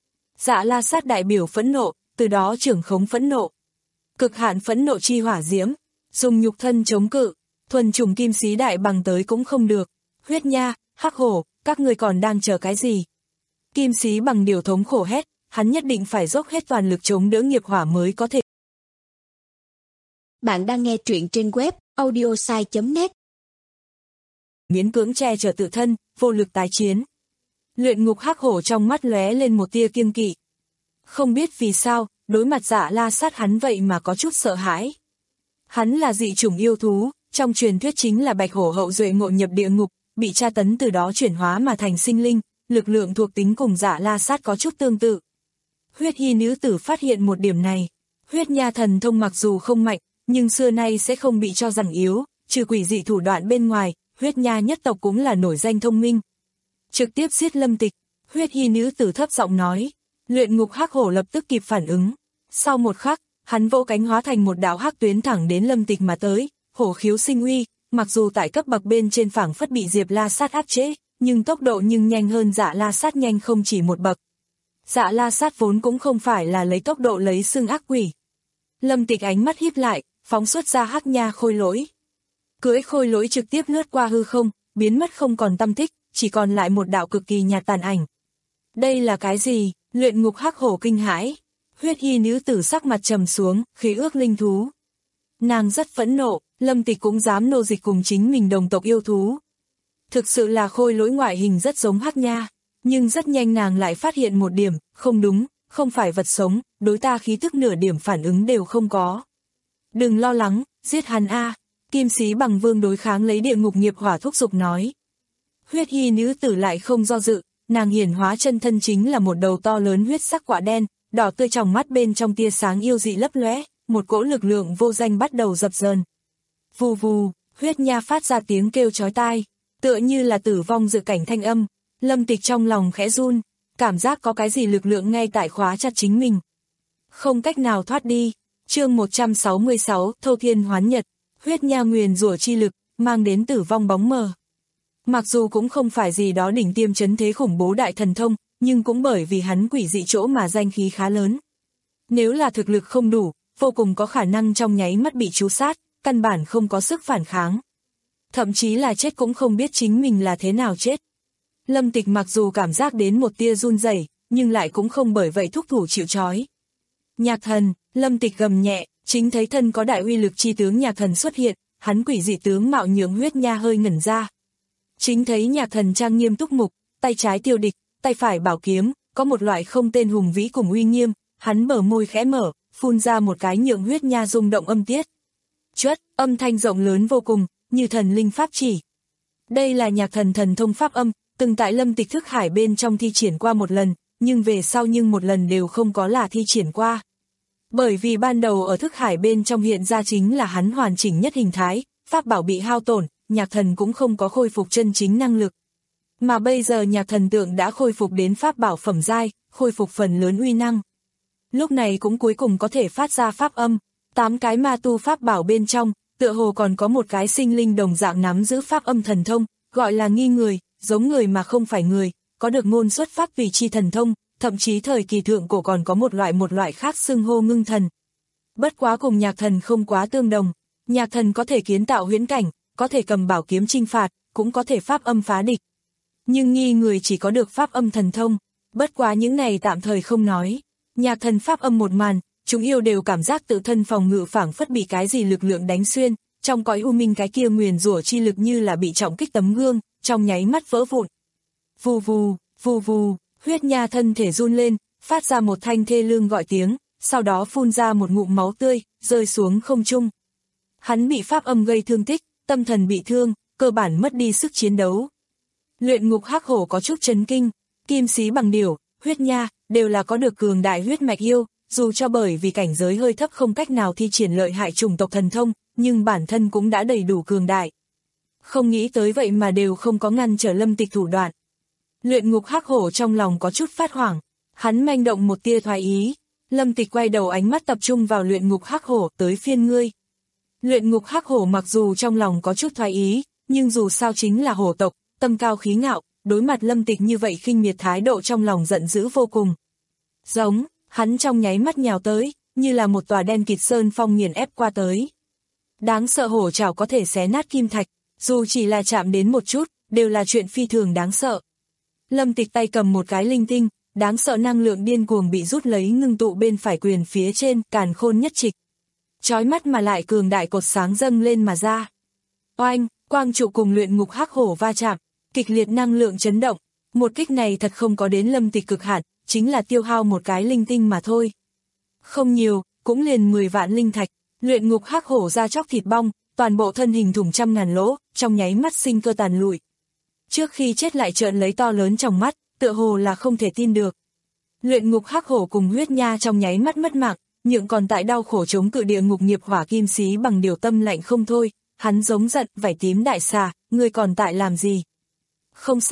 Dạ La Sát đại biểu phẫn nộ, từ đó trưởng khống phẫn nộ. Cực hạn phẫn nộ chi hỏa diễm, dùng nhục thân chống cự, thuần chủng Kim Sĩ đại bằng tới cũng không được. Huyết Nha, Hắc Hổ, các người còn đang chờ cái gì? Kim Sĩ bằng điều thống khổ hét, hắn nhất định phải dốc hết toàn lực chống đỡ nghiệp hỏa mới có thể. Bạn đang nghe truyện trên web audiosai chấm net. Miễn cưỡng che chở tự thân, vô lực tái chiến. Luyện ngục Hắc Hổ trong mắt lóe lên một tia kiêng kỵ. Không biết vì sao, đối mặt Dạ La Sát hắn vậy mà có chút sợ hãi. Hắn là dị chủng yêu thú, trong truyền thuyết chính là bạch hổ hậu duệ ngộ nhập địa ngục, bị tra tấn từ đó chuyển hóa mà thành sinh linh, lực lượng thuộc tính cùng Dạ La Sát có chút tương tự. Huyết Hy nữ tử phát hiện một điểm này. Huyết Nha thần thông mặc dù không mạnh, nhưng xưa nay sẽ không bị cho rằng yếu, trừ quỷ dị thủ đoạn bên ngoài, Huyết Nha nhất tộc cũng là nổi danh thông minh. trực tiếp giết Lâm Tịch. Huyết y nữ tử thấp giọng nói. Luyện ngục hắc hổ lập tức kịp phản ứng. Sau một khắc, hắn vỗ cánh hóa thành một đạo hắc tuyến thẳng đến Lâm Tịch mà tới. Hổ khiếu sinh uy, mặc dù tại cấp bậc bên trên phảng phất bị Diệp La Sát áp chế, nhưng tốc độ nhưng nhanh hơn Dạ La Sát nhanh không chỉ một bậc. Dạ La Sát vốn cũng không phải là lấy tốc độ lấy xưng ác quỷ. Lâm Tịch ánh mắt híp lại, phóng xuất ra hắc nha khôi lỗi. Cưỡi khôi lỗi trực tiếp lướt qua hư không, biến mất không còn tăm tích, chỉ còn lại một đạo cực kỳ nhạt tàn ảnh. Đây là cái gì? Luyện ngục hắc hổ kinh hãi. Huyết y nữ tử sắc mặt trầm xuống, khí ước linh thú. Nàng rất phẫn nộ, Lâm Tịch cũng dám nô dịch cùng chính mình đồng tộc yêu thú. Thực sự là khôi lỗi ngoại hình rất giống hắc nha, nhưng rất nhanh nàng lại phát hiện một điểm, không đúng, không phải vật sống, đối ta khí thức nửa điểm phản ứng đều không có. Đừng lo lắng, giết hắn a. Kim sĩ bằng vương đối kháng lấy địa ngục nghiệp hỏa thúc giục nói. Huyết y nữ tử lại không do dự, nàng hiển hóa chân thân chính là một đầu to lớn huyết sắc quả đen, đỏ tươi trong mắt bên trong tia sáng yêu dị lấp lóe, một cỗ lực lượng vô danh bắt đầu dập dờn. Vù vù, huyết nha phát ra tiếng kêu chói tai, tựa như là tử vong dự cảnh thanh âm. Lâm Tịch trong lòng khẽ run, cảm giác có cái gì lực lượng ngay tại khóa chặt chính mình. Không cách nào thoát đi. Chương một trăm sáu mươi sáu, Thâu Thiên Hoán Nhật. Huyết nha nguyền rủa chi lực, mang đến tử vong bóng mờ. Mặc dù cũng không phải gì đó đỉnh tiêm chấn thế khủng bố đại thần thông, nhưng cũng bởi vì hắn quỷ dị chỗ mà danh khí khá lớn. Nếu là thực lực không đủ, vô cùng có khả năng trong nháy mắt bị tru sát, căn bản không có sức phản kháng. Thậm chí là chết cũng không biết chính mình là thế nào chết. Lâm Tịch mặc dù cảm giác đến một tia run rẩy, nhưng lại cũng không bởi vậy thúc thủ chịu trói. Nhạc thần, Lâm Tịch gầm nhẹ, chính thấy thân có đại uy lực chi tướng nhạc thần xuất hiện, hắn quỷ dị tướng mạo nhường huyết nha hơi ngẩn ra. Chính thấy nhạc thần trang nghiêm túc mục, tay trái tiêu địch, tay phải bảo kiếm, có một loại không tên hùng vĩ cùng uy nghiêm, hắn bờ môi khẽ mở, phun ra một cái nhượng huyết nha rung động âm tiết. Chuất, âm thanh rộng lớn vô cùng, như thần linh pháp chỉ. Đây là nhạc thần thần thông pháp âm, từng tại Lâm Tịch thức hải bên trong thi triển qua một lần, nhưng về sau nhưng một lần đều không có là thi triển qua. Bởi vì ban đầu ở thức hải bên trong hiện ra chính là hắn hoàn chỉnh nhất hình thái, pháp bảo bị hao tổn, nhạc thần cũng không có khôi phục chân chính năng lực. Mà bây giờ nhạc thần tượng đã khôi phục đến pháp bảo phẩm giai, khôi phục phần lớn uy năng. Lúc này cũng cuối cùng có thể phát ra pháp âm, tám cái ma tu pháp bảo bên trong, tựa hồ còn có một cái sinh linh đồng dạng nắm giữ pháp âm thần thông, gọi là nghi người, giống người mà không phải người, có được ngôn xuất pháp vì chi thần thông, thậm chí thời kỳ thượng cổ còn có một loại một loại khác xưng hô ngưng thần. Bất quá cùng nhạc thần không quá tương đồng, nhạc thần có thể kiến tạo huyễn cảnh, có thể cầm bảo kiếm chinh phạt, cũng có thể pháp âm phá địch. Nhưng nghi người chỉ có được pháp âm thần thông, bất quá những này tạm thời không nói. Nhạc thần pháp âm một màn, chúng yêu đều cảm giác tự thân phòng ngự phảng phất bị cái gì lực lượng đánh xuyên, trong cõi u minh cái kia nguyền rủa chi lực như là bị trọng kích tấm gương, trong nháy mắt vỡ vụn. Vù vù, vù vù, huyết nha thân thể run lên, phát ra một thanh thê lương gọi tiếng, sau đó phun ra một ngụm máu tươi, rơi xuống không trung. Hắn bị pháp âm gây thương tích, tâm thần bị thương, cơ bản mất đi sức chiến đấu. Luyện ngục hắc hổ có chút chấn kinh, kim sĩ bằng điểu, huyết nha, đều là có được cường đại huyết mạch yêu, dù cho bởi vì cảnh giới hơi thấp không cách nào thi triển lợi hại chủng tộc thần thông, nhưng bản thân cũng đã đầy đủ cường đại. Không nghĩ tới vậy mà đều không có ngăn trở Lâm Tịch thủ đoạn. Luyện ngục hắc hổ trong lòng có chút phát hoảng, hắn manh động một tia thoái ý. Lâm Tịch quay đầu ánh mắt tập trung vào luyện ngục hắc hổ, tới phiên ngươi. Luyện ngục hắc hổ mặc dù trong lòng có chút thoái ý, nhưng dù sao chính là hổ tộc, tâm cao khí ngạo, đối mặt Lâm Tịch như vậy khinh miệt thái độ trong lòng giận dữ vô cùng. Giống, hắn trong nháy mắt nhào tới, như là một tòa đen kịt sơn phong nghiền ép qua tới. Đáng sợ hổ trảo có thể xé nát kim thạch, dù chỉ là chạm đến một chút, đều là chuyện phi thường đáng sợ. Lâm Tịch tay cầm một cái linh tinh, đáng sợ năng lượng điên cuồng bị rút lấy ngưng tụ bên phải quyền phía trên, càn khôn nhất trịch. Chói mắt mà lại cường đại cột sáng dâng lên mà ra. Oanh, quang trụ cùng luyện ngục hắc hổ va chạm, kịch liệt năng lượng chấn động. Một kích này thật không có đến Lâm Tịch cực hạn, chính là tiêu hao một cái linh tinh mà thôi. Không nhiều, cũng liền mười vạn linh thạch. Luyện ngục hắc hổ ra chóc thịt bong, toàn bộ thân hình thủng trăm ngàn lỗ, trong nháy mắt sinh cơ tàn lụi. Trước khi chết lại trợn lấy to lớn trong mắt, tựa hồ là không thể tin được. Luyện ngục hắc hổ cùng huyết nha trong nháy mắt mất mạng, nhượng còn tại đau khổ chống cự địa ngục nghiệp hỏa kim sĩ bằng điều tâm lạnh không thôi, hắn giống giận, vảy tím đại xà, ngươi còn tại làm gì? Không sai,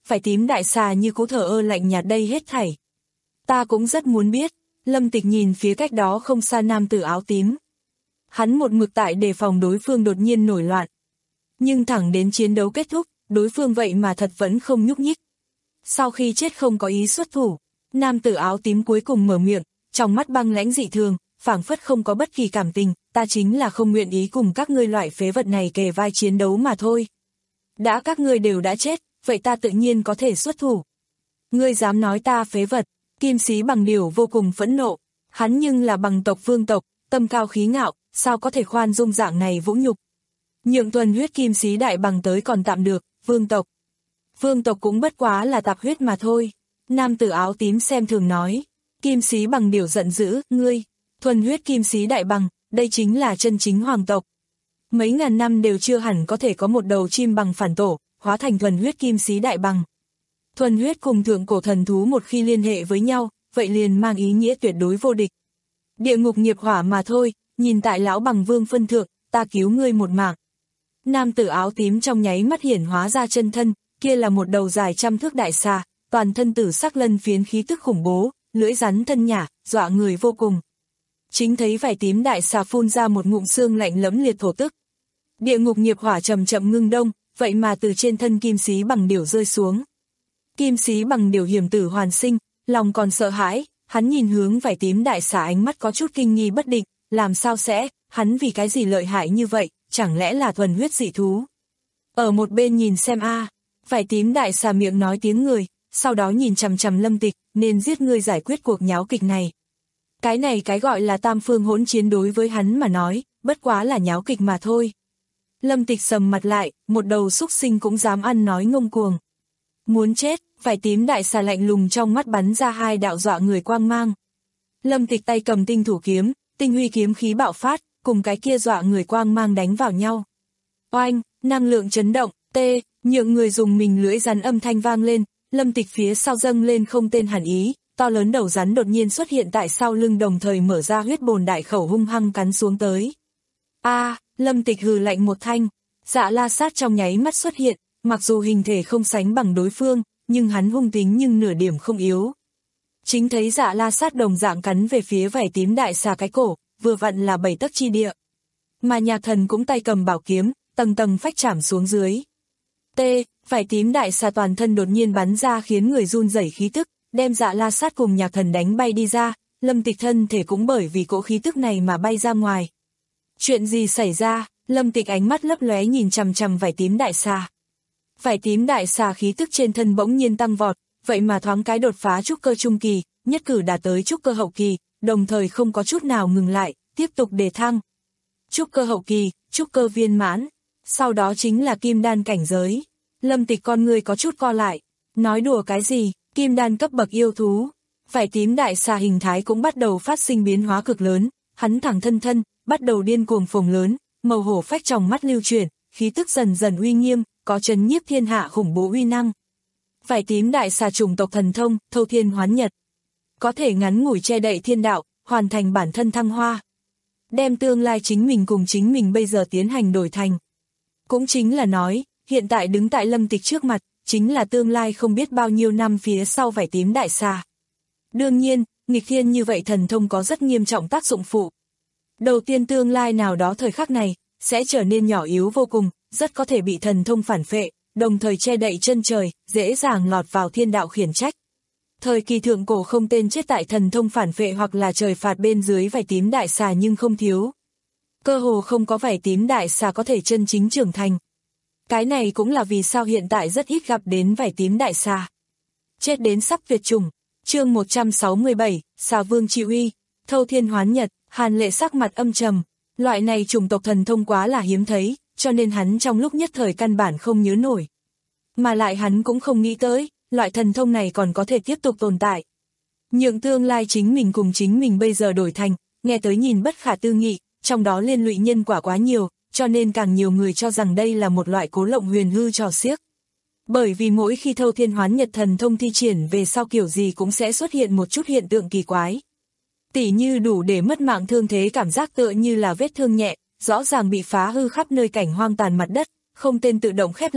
vải tím đại xà như cũ thờ ơ lạnh nhạt đây hết thảy. Ta cũng rất muốn biết. Lâm Tịch nhìn phía cách đó không xa nam tử áo tím. Hắn một mực tại đề phòng đối phương đột nhiên nổi loạn. Nhưng thẳng đến chiến đấu kết thúc, đối phương vậy mà thật vẫn không nhúc nhích. Sau khi chết không có ý xuất thủ, nam tử áo tím cuối cùng mở miệng, trong mắt băng lãnh dị thường, phảng phất không có bất kỳ cảm tình, ta chính là không nguyện ý cùng các ngươi loại phế vật này kề vai chiến đấu mà thôi. Đã các ngươi đều đã chết, vậy ta tự nhiên có thể xuất thủ. Ngươi dám nói ta phế vật? Kim Sĩ Bằng Điểu vô cùng phẫn nộ, hắn nhưng là bằng tộc vương tộc, tâm cao khí ngạo, sao có thể khoan dung dạng này vũ nhục. Nhượng thuần huyết Kim Sĩ Đại Bằng tới còn tạm được, vương tộc. Vương tộc cũng bất quá là tạp huyết mà thôi. Nam tử áo tím xem thường nói. Kim Sĩ Bằng Điểu giận dữ, ngươi, thuần huyết Kim Sĩ Đại Bằng, đây chính là chân chính hoàng tộc. Mấy ngàn năm đều chưa hẳn có thể có một đầu chim bằng phản tổ, hóa thành thuần huyết Kim Sĩ Đại Bằng. Thuần huyết cùng thượng cổ thần thú một khi liên hệ với nhau, vậy liền mang ý nghĩa tuyệt đối vô địch. Địa ngục nghiệp hỏa mà thôi, nhìn tại lão bằng vương phân thượng, ta cứu ngươi một mạng. Nam tử áo tím trong nháy mắt hiển hóa ra chân thân, kia là một đầu dài trăm thước đại xà, toàn thân tử sắc lân phiến khí tức khủng bố, lưỡi rắn thân nhả, dọa người vô cùng. Chính thấy vảy tím đại xà phun ra một ngụm xương lạnh lẫm liệt thổ tức. Địa ngục nghiệp hỏa chậm chậm ngưng đông, vậy mà từ trên thân Kim Sĩ Bằng Điểu rơi xuống. Kim Sĩ Bằng Điểu hiểm tử hoàn sinh, lòng còn sợ hãi, hắn nhìn hướng vảy tím đại xà ánh mắt có chút kinh nghi bất định, làm sao sẽ, hắn vì cái gì lợi hại như vậy, chẳng lẽ là thuần huyết dị thú. Ở một bên nhìn xem a, à, vảy tím đại xà miệng nói tiếng người, sau đó nhìn chằm chằm Lâm Tịch, nên giết ngươi giải quyết cuộc nháo kịch này. Cái này cái gọi là tam phương hỗn chiến đối với hắn mà nói, bất quá là nháo kịch mà thôi. Lâm Tịch sầm mặt lại, một đầu xúc sinh cũng dám ăn nói ngông cuồng. Muốn chết, vảy tím đại xà lạnh lùng trong mắt bắn ra hai đạo dọa người quang mang. Lâm Tịch tay cầm tinh thủ kiếm, tinh huy kiếm khí bạo phát, cùng cái kia dọa người quang mang đánh vào nhau. Oanh, năng lượng chấn động, tê, nhượng người dùng mình lưỡi rắn âm thanh vang lên, Lâm Tịch phía sau dâng lên không tên hàn ý, to lớn đầu rắn đột nhiên xuất hiện tại sau lưng đồng thời mở ra huyết bồn đại khẩu hung hăng cắn xuống tới. A, à, Lâm Tịch hừ lạnh một thanh, Dạ La Sát trong nháy mắt xuất hiện, mặc dù hình thể không sánh bằng đối phương, nhưng hắn hung tính nhưng nửa điểm không yếu. Chính thấy Dạ La Sát đồng dạng cắn về phía vảy tím đại xà cái cổ, vừa vặn là bảy tấc chi địa. Mà Nhạc Thần cũng tay cầm bảo kiếm, tầng tầng phách chạm xuống dưới. T, vảy tím đại xà toàn thân đột nhiên bắn ra khiến người run rẩy khí tức, đem Dạ La Sát cùng Nhạc Thần đánh bay đi ra, Lâm Tịch thân thể cũng bởi vì cỗ khí tức này mà bay ra ngoài. Chuyện gì xảy ra? Lâm Tịch ánh mắt lấp lóe nhìn chằm chằm vảy tím đại xà. Vảy tím đại xà khí tức trên thân bỗng nhiên tăng vọt, vậy mà thoáng cái đột phá trúc cơ trung kỳ, nhất cử đạt tới trúc cơ hậu kỳ, đồng thời không có chút nào ngừng lại, tiếp tục đề thăng. Trúc cơ hậu kỳ, trúc cơ viên mãn, sau đó chính là kim đan cảnh giới. Lâm Tịch con người có chút co lại, nói đùa cái gì, kim đan cấp bậc yêu thú. Vảy tím đại xà hình thái cũng bắt đầu phát sinh biến hóa cực lớn, hắn thẳng thân thân, bắt đầu điên cuồng phồng lớn, màu hổ phách trong mắt lưu chuyển, khí tức dần dần uy nghiêm, có chấn nhiếp thiên hạ khủng bố uy năng. Vảy tím đại xà chủng tộc thần thông, thâu thiên hoán nhật. Có thể ngắn ngủi che đậy thiên đạo, hoàn thành bản thân thăng hoa. Đem tương lai chính mình cùng chính mình bây giờ tiến hành đổi thành. Cũng chính là nói, hiện tại đứng tại Lâm Tịch trước mặt, chính là tương lai không biết bao nhiêu năm phía sau vảy tím đại xà. Đương nhiên, nghịch thiên như vậy thần thông có rất nghiêm trọng tác dụng phụ. Đầu tiên tương lai nào đó thời khắc này, sẽ trở nên nhỏ yếu vô cùng, rất có thể bị thần thông phản phệ, đồng thời che đậy chân trời, dễ dàng lọt vào thiên đạo khiển trách. Thời kỳ thượng cổ không tên chết tại thần thông phản phệ hoặc là trời phạt bên dưới vảy tím đại xà nhưng không thiếu. Cơ hồ không có vảy tím đại xà có thể chân chính trưởng thành. Cái này cũng là vì sao hiện tại rất ít gặp đến vảy tím đại xà. Chết đến sắp tuyệt chủng. Chương một trăm sáu mươi bảy, Xà Vương Trị Uy, thâu thiên hoán nhật, Hàn Lệ sắc mặt âm trầm. Loại này chủng tộc thần thông quá là hiếm thấy, cho nên hắn trong lúc nhất thời căn bản không nhớ nổi. Mà lại hắn cũng không nghĩ tới, loại thần thông này còn có thể tiếp tục tồn tại. Nhượng tương lai chính mình cùng chính mình bây giờ đổi thành, nghe tới nhìn bất khả tư nghị, trong đó liên lụy nhân quả quá nhiều, cho nên càng nhiều người cho rằng đây là một loại cố lộng huyền hư trò xiếc. Bởi vì mỗi khi thâu thiên hoán nhật thần thông thi triển về sau kiểu gì cũng sẽ xuất hiện một chút hiện tượng kỳ quái. Tỉ như đủ để mất mạng thương thế cảm giác tựa như là vết thương nhẹ, rõ ràng bị phá hư khắp nơi cảnh hoang tàn mặt đất, không tên tự động khép lại,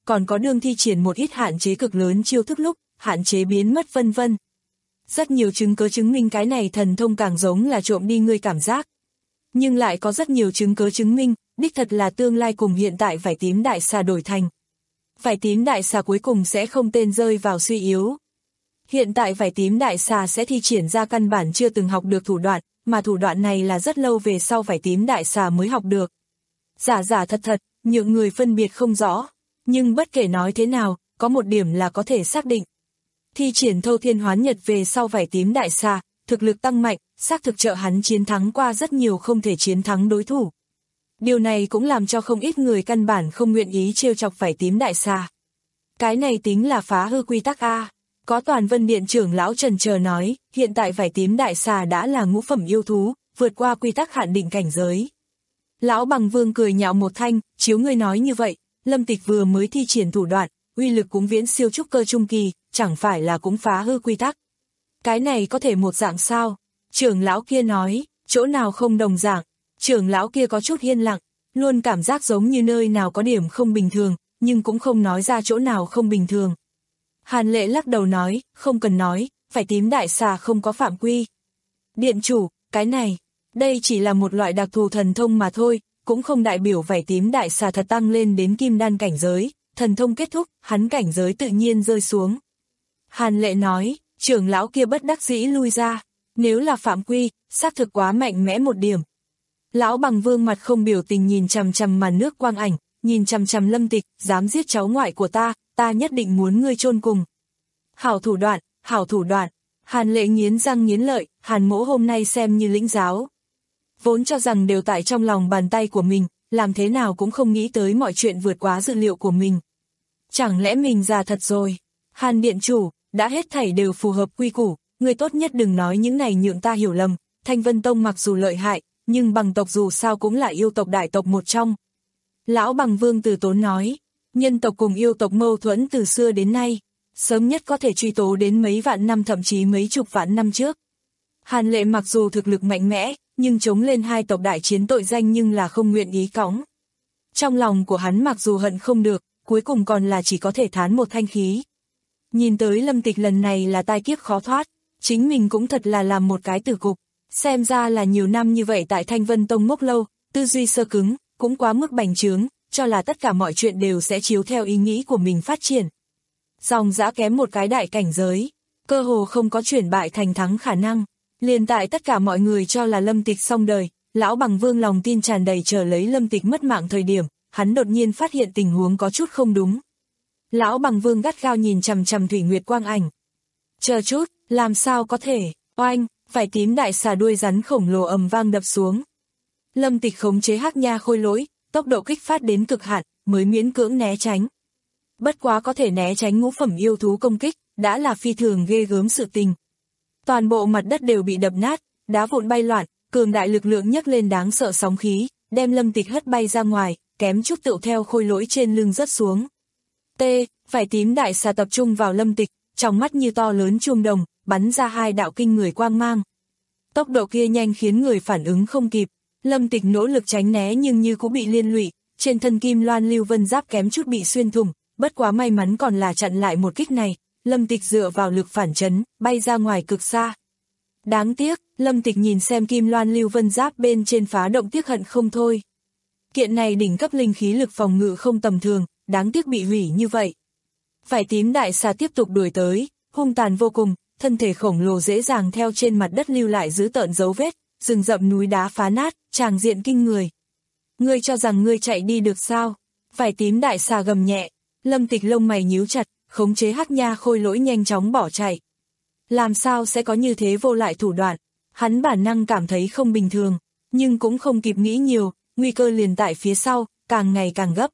còn có đương thi triển một ít hạn chế cực lớn chiêu thức lúc, hạn chế biến mất vân vân. Rất nhiều chứng cứ chứng minh cái này thần thông càng giống là trộm đi ngươi cảm giác. Nhưng lại có rất nhiều chứng cứ chứng minh, đích thật là tương lai cùng hiện tại vảy tím đại xà đổi thành. Vảy tím đại xà cuối cùng sẽ không tên rơi vào suy yếu. Hiện tại vảy tím đại xà sẽ thi triển ra căn bản chưa từng học được thủ đoạn, mà thủ đoạn này là rất lâu về sau vảy tím đại xà mới học được. Giả giả thật thật, nhượng người phân biệt không rõ. Nhưng bất kể nói thế nào, có một điểm là có thể xác định. Thi triển thâu thiên hoán nhật về sau vảy tím đại xà, thực lực tăng mạnh, xác thực trợ hắn chiến thắng qua rất nhiều không thể chiến thắng đối thủ. Điều này cũng làm cho không ít người căn bản không nguyện ý trêu chọc vảy tím đại xà. Cái này tính là phá hư quy tắc A. Có Toàn Vân Điện trưởng lão trần chờ nói, hiện tại vảy tím đại xà đã là ngũ phẩm yêu thú, vượt qua quy tắc hạn định cảnh giới. Lão Bằng Vương cười nhạo một thanh, chiếu ngươi nói như vậy, Lâm Tịch vừa mới thi triển thủ đoạn, uy lực cũng viễn siêu trúc cơ trung kỳ, chẳng phải là cũng phá hư quy tắc. Cái này có thể một dạng sao? Trưởng lão kia nói, chỗ nào không đồng dạng. Trưởng lão kia có chút yên lặng, luôn cảm giác giống như nơi nào có điểm không bình thường, nhưng cũng không nói ra chỗ nào không bình thường. Hàn Lệ lắc đầu nói, không cần nói, vảy tím đại xà không có phạm quy. Điện chủ, cái này, đây chỉ là một loại đặc thù thần thông mà thôi, cũng không đại biểu vảy tím đại xà thật tăng lên đến kim đan cảnh giới, thần thông kết thúc, hắn cảnh giới tự nhiên rơi xuống. Hàn Lệ nói, trưởng lão kia bất đắc dĩ lui ra, nếu là phạm quy, xác thực quá mạnh mẽ một điểm. Lão Bằng Vương mặt không biểu tình nhìn chằm chằm màn nước quang ảnh, nhìn chằm chằm Lâm Tịch, dám giết cháu ngoại của ta, ta nhất định muốn ngươi chôn cùng. Hảo thủ đoạn, hảo thủ đoạn. Hàn Lệ nghiến răng nghiến lợi, Hàn Mỗ hôm nay xem như lĩnh giáo. Vốn cho rằng đều tại trong lòng bàn tay của mình, làm thế nào cũng không nghĩ tới mọi chuyện vượt quá dự liệu của mình. Chẳng lẽ mình già thật rồi? Hàn điện chủ, đã hết thảy đều phù hợp quy củ, ngươi tốt nhất đừng nói những này nhượng ta hiểu lầm. Thanh Vân Tông mặc dù lợi hại, nhưng Bằng tộc dù sao cũng là yêu tộc đại tộc một trong. Lão Bằng Vương từ tốn nói, nhân tộc cùng yêu tộc mâu thuẫn từ xưa đến nay, sớm nhất có thể truy tố đến mấy vạn năm thậm chí mấy chục vạn năm trước. Hàn Lệ mặc dù thực lực mạnh mẽ, nhưng chống lên hai tộc đại chiến tội danh nhưng là không nguyện ý cõng. Trong lòng của hắn mặc dù hận không được, cuối cùng còn là chỉ có thể thán một thanh khí. Nhìn tới Lâm Tịch lần này là tai kiếp khó thoát, chính mình cũng thật là làm một cái tử cục. Xem ra là nhiều năm như vậy tại Thanh Vân Tông ngốc lâu, tư duy sơ cứng, cũng quá mức bành trướng, cho là tất cả mọi chuyện đều sẽ chiếu theo ý nghĩ của mình phát triển. Dòng dã kém một cái đại cảnh giới, cơ hồ không có chuyển bại thành thắng khả năng. Liền tại tất cả mọi người cho là Lâm Tịch xong đời, Lão Bằng Vương lòng tin tràn đầy chờ lấy Lâm Tịch mất mạng thời điểm, hắn đột nhiên phát hiện tình huống có chút không đúng. Lão Bằng Vương gắt gao nhìn chằm chằm Thủy Nguyệt Quang Ảnh. Chờ chút, làm sao có thể, oanh, vảy tím đại xà đuôi rắn khổng lồ ầm vang đập xuống. Lâm Tịch khống chế Hắc Nha Khôi Lỗi, tốc độ kích phát đến cực hạn, mới miễn cưỡng né tránh. Bất quá có thể né tránh ngũ phẩm yêu thú công kích, đã là phi thường ghê gớm sự tình. Toàn bộ mặt đất đều bị đập nát, đá vụn bay loạn, cường đại lực lượng nhấc lên đáng sợ sóng khí, đem Lâm Tịch hất bay ra ngoài, kém chút tựu theo Khôi Lỗi trên lưng rớt xuống. T, vảy tím đại xà tập trung vào Lâm Tịch, trong mắt như to lớn chuông đồng, bắn ra hai đạo kinh người quang mang. Tốc độ kia nhanh khiến người phản ứng không kịp, Lâm Tịch nỗ lực tránh né nhưng như cũng bị liên lụy, trên thân kim loan lưu vân giáp kém chút bị xuyên thủng, bất quá may mắn còn là chặn lại một kích này, Lâm Tịch dựa vào lực phản chấn, bay ra ngoài cực xa. Đáng tiếc, Lâm Tịch nhìn xem kim loan lưu vân giáp bên trên phá động tiếc hận không thôi. Kiện này đỉnh cấp linh khí lực phòng ngự không tầm thường, đáng tiếc bị hủy như vậy. Vảy tím đại xà tiếp tục đuổi tới, hung tàn vô cùng, thân thể khổng lồ dễ dàng theo trên mặt đất lưu lại dữ tợn dấu vết, rừng rậm núi đá phá nát, tràng diện kinh người. Ngươi cho rằng ngươi chạy đi được sao? Vảy tím đại xà gầm nhẹ, Lâm Tịch lông mày nhíu chặt, khống chế Hắc Nha Khôi Lỗi nhanh chóng bỏ chạy. Làm sao sẽ có như thế vô lại thủ đoạn? Hắn bản năng cảm thấy không bình thường, nhưng cũng không kịp nghĩ nhiều, nguy cơ liền tại phía sau, càng ngày càng gấp.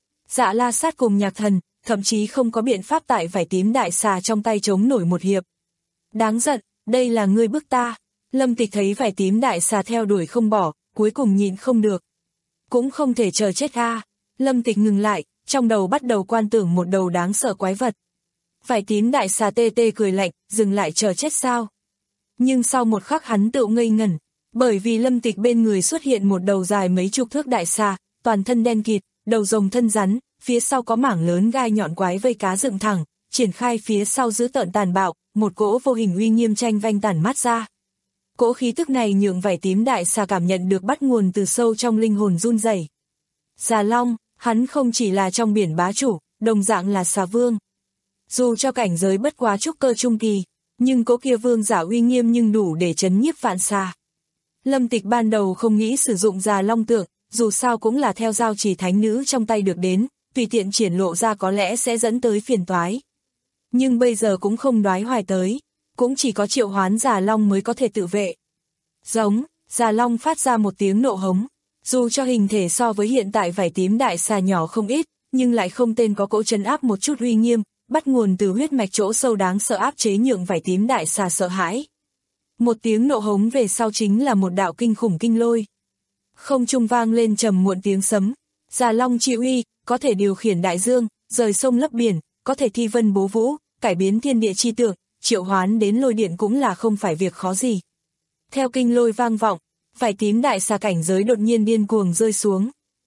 Dạ La Sát cùng Nhạc Thần, thậm chí không có biện pháp tại vảy tím đại xà trong tay chống nổi một hiệp. Đáng giận, đây là ngươi bức ta. Lâm Tịch thấy vảy tím đại xà theo đuổi không bỏ, cuối cùng nhịn không được. Cũng không thể chờ chết a. Lâm Tịch ngừng lại, trong đầu bắt đầu quan tưởng một đầu đáng sợ quái vật. Vảy tím đại xà tê tê cười lạnh, dừng lại chờ chết sao? Nhưng sau một khắc hắn tự ngây ngẩn, bởi vì Lâm Tịch bên người xuất hiện một đầu dài mấy chục thước đại xà, toàn thân đen kịt, đầu rồng thân rắn, phía sau có mảng lớn gai nhọn quái vây cá dựng thẳng, triển khai phía sau giữ tợn tàn bạo, một cỗ vô hình uy nghiêm tranh vanh tản mát ra. Cỗ khí tức này nhượng vảy tím đại xà cảm nhận được bắt nguồn từ sâu trong linh hồn run rẩy. Già Long, hắn không chỉ là trong biển bá chủ, đồng dạng là xà vương. Dù cho cảnh giới bất quá trúc cơ trung kỳ, nhưng cỗ kia vương giả uy nghiêm nhưng đủ để trấn nhiếp vạn xà. Lâm Tịch ban đầu không nghĩ sử dụng Già Long tượng, dù sao cũng là theo giao trì thánh nữ trong tay được đến, tùy tiện triển lộ ra có lẽ sẽ dẫn tới phiền toái. Nhưng bây giờ cũng không đoái hoài tới, cũng chỉ có triệu hoán Già Long mới có thể tự vệ. Giống, Già Long phát ra một tiếng nộ hống, dù cho hình thể so với hiện tại vảy tím đại xà nhỏ không ít, nhưng lại không tên có cỗ trấn áp một chút uy nghiêm, bắt nguồn từ huyết mạch chỗ sâu đáng sợ áp chế nhượng vảy tím đại xà sợ hãi. Một tiếng nộ hống về sau chính là một đạo kinh khủng kinh lôi. Không trung vang lên trầm muộn tiếng sấm. Già Long chi uy, có thể điều khiển đại dương, rời sông lấp biển, có thể thi vân bố vũ, cải biến thiên địa chi tượng, triệu hoán đến lôi điện cũng là không phải việc khó gì. Theo kinh lôi vang vọng, vảy tím đại xà cảnh giới đột nhiên điên cuồng rơi xuống.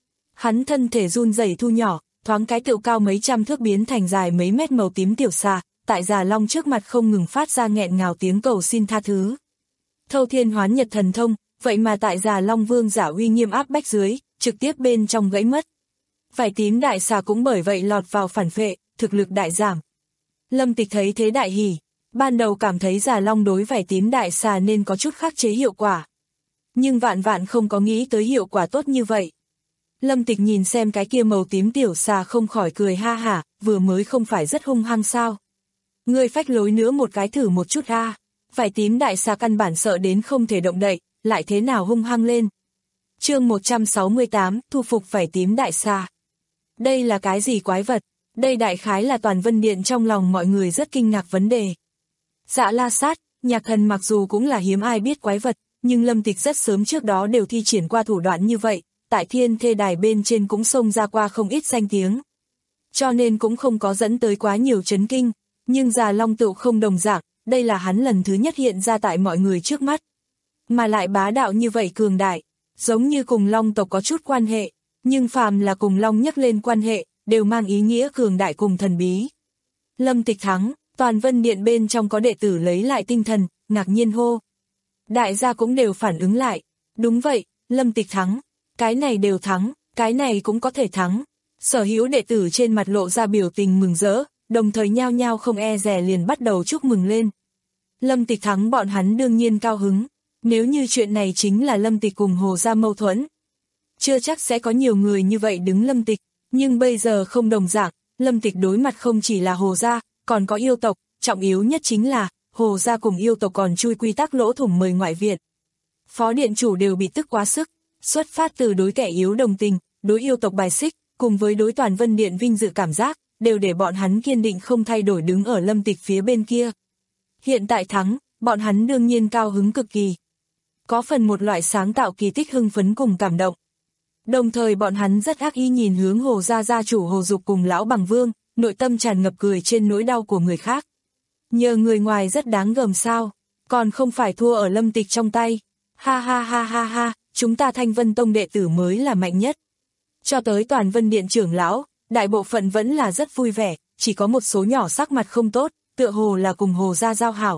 Hắn thân thể run rẩy thu nhỏ, thoáng cái tựu cao mấy trăm thước biến thành dài mấy mét màu tím tiểu xà, tại Già Long trước mặt không ngừng phát ra nghẹn ngào tiếng cầu xin tha thứ. Thâu Thiên Hoán Nhật thần thông, vậy mà tại Già Long vương giả uy nghiêm áp bách dưới, trực tiếp bên trong gãy mất. Vảy tím đại xà cũng bởi vậy lọt vào phản phệ, thực lực đại giảm. Lâm Tịch thấy thế đại hỉ, ban đầu cảm thấy Già Long đối vảy tím đại xà nên có chút khắc chế hiệu quả. Nhưng vạn vạn không có nghĩ tới hiệu quả tốt như vậy. Lâm Tịch nhìn xem cái kia màu tím tiểu xà không khỏi cười ha hả, vừa mới không phải rất hung hăng sao. Ngươi phách lối nữa một cái thử một chút a. Vảy tím đại xà căn bản sợ đến không thể động đậy, lại thế nào hung hăng lên. Chương một trăm sáu mươi tám, thu phục vảy tím đại xà. Đây là cái gì quái vật? Đây đại khái là toàn Vân Điện trong lòng mọi người rất kinh ngạc vấn đề. Dạ La Sát, Nhạc Thần mặc dù cũng là hiếm ai biết quái vật, nhưng Lâm Tịch rất sớm trước đó đều thi triển qua thủ đoạn như vậy, tại Thiên Thê Đài bên trên cũng xông ra qua không ít danh tiếng. Cho nên cũng không có dẫn tới quá nhiều chấn kinh, nhưng Già Long tựu không đồng dạng, đây là hắn lần thứ nhất hiện ra tại mọi người trước mắt. Mà lại bá đạo như vậy cường đại, giống như cùng Long tộc có chút quan hệ, nhưng phàm là cùng Long nhắc lên quan hệ, đều mang ý nghĩa cường đại cùng thần bí. Lâm Tịch thắng, toàn Vân Điện bên trong có đệ tử lấy lại tinh thần, ngạc nhiên hô. Đại gia cũng đều phản ứng lại, đúng vậy, Lâm Tịch thắng, cái này đều thắng, cái này cũng có thể thắng. Sở hữu đệ tử trên mặt lộ ra biểu tình mừng rỡ, đồng thời nhao nhao không e dè liền bắt đầu chúc mừng lên. Lâm Tịch thắng bọn hắn đương nhiên cao hứng, nếu như chuyện này chính là Lâm Tịch cùng Hồ Gia mâu thuẫn. Chưa chắc sẽ có nhiều người như vậy đứng Lâm Tịch, nhưng bây giờ không đồng dạng, Lâm Tịch đối mặt không chỉ là Hồ Gia, còn có yêu tộc, trọng yếu nhất chính là, Hồ Gia cùng yêu tộc còn chui quy tắc lỗ thủng mời ngoại viện. Phó điện chủ đều bị tức quá sức, xuất phát từ đối kẻ yếu đồng tình, đối yêu tộc bài xích, cùng với đối toàn Vân Điện vinh dự cảm giác, đều để bọn hắn kiên định không thay đổi đứng ở Lâm Tịch phía bên kia. Hiện tại thắng, bọn hắn đương nhiên cao hứng cực kỳ. Có phần một loại sáng tạo kỳ tích hưng phấn cùng cảm động. Đồng thời bọn hắn rất ác ý nhìn hướng Hồ Gia gia chủ Hồ Dục cùng lão Bằng Vương, nội tâm tràn ngập cười trên nỗi đau của người khác. Nhờ người ngoài rất đáng gờm sao, còn không phải thua ở Lâm Tịch trong tay. Ha ha ha ha ha, chúng ta Thanh Vân Tông đệ tử mới là mạnh nhất. Cho tới toàn Vân Điện trưởng lão, đại bộ phận vẫn là rất vui vẻ, chỉ có một số nhỏ sắc mặt không tốt, tựa hồ là cùng Hồ Gia giao hảo.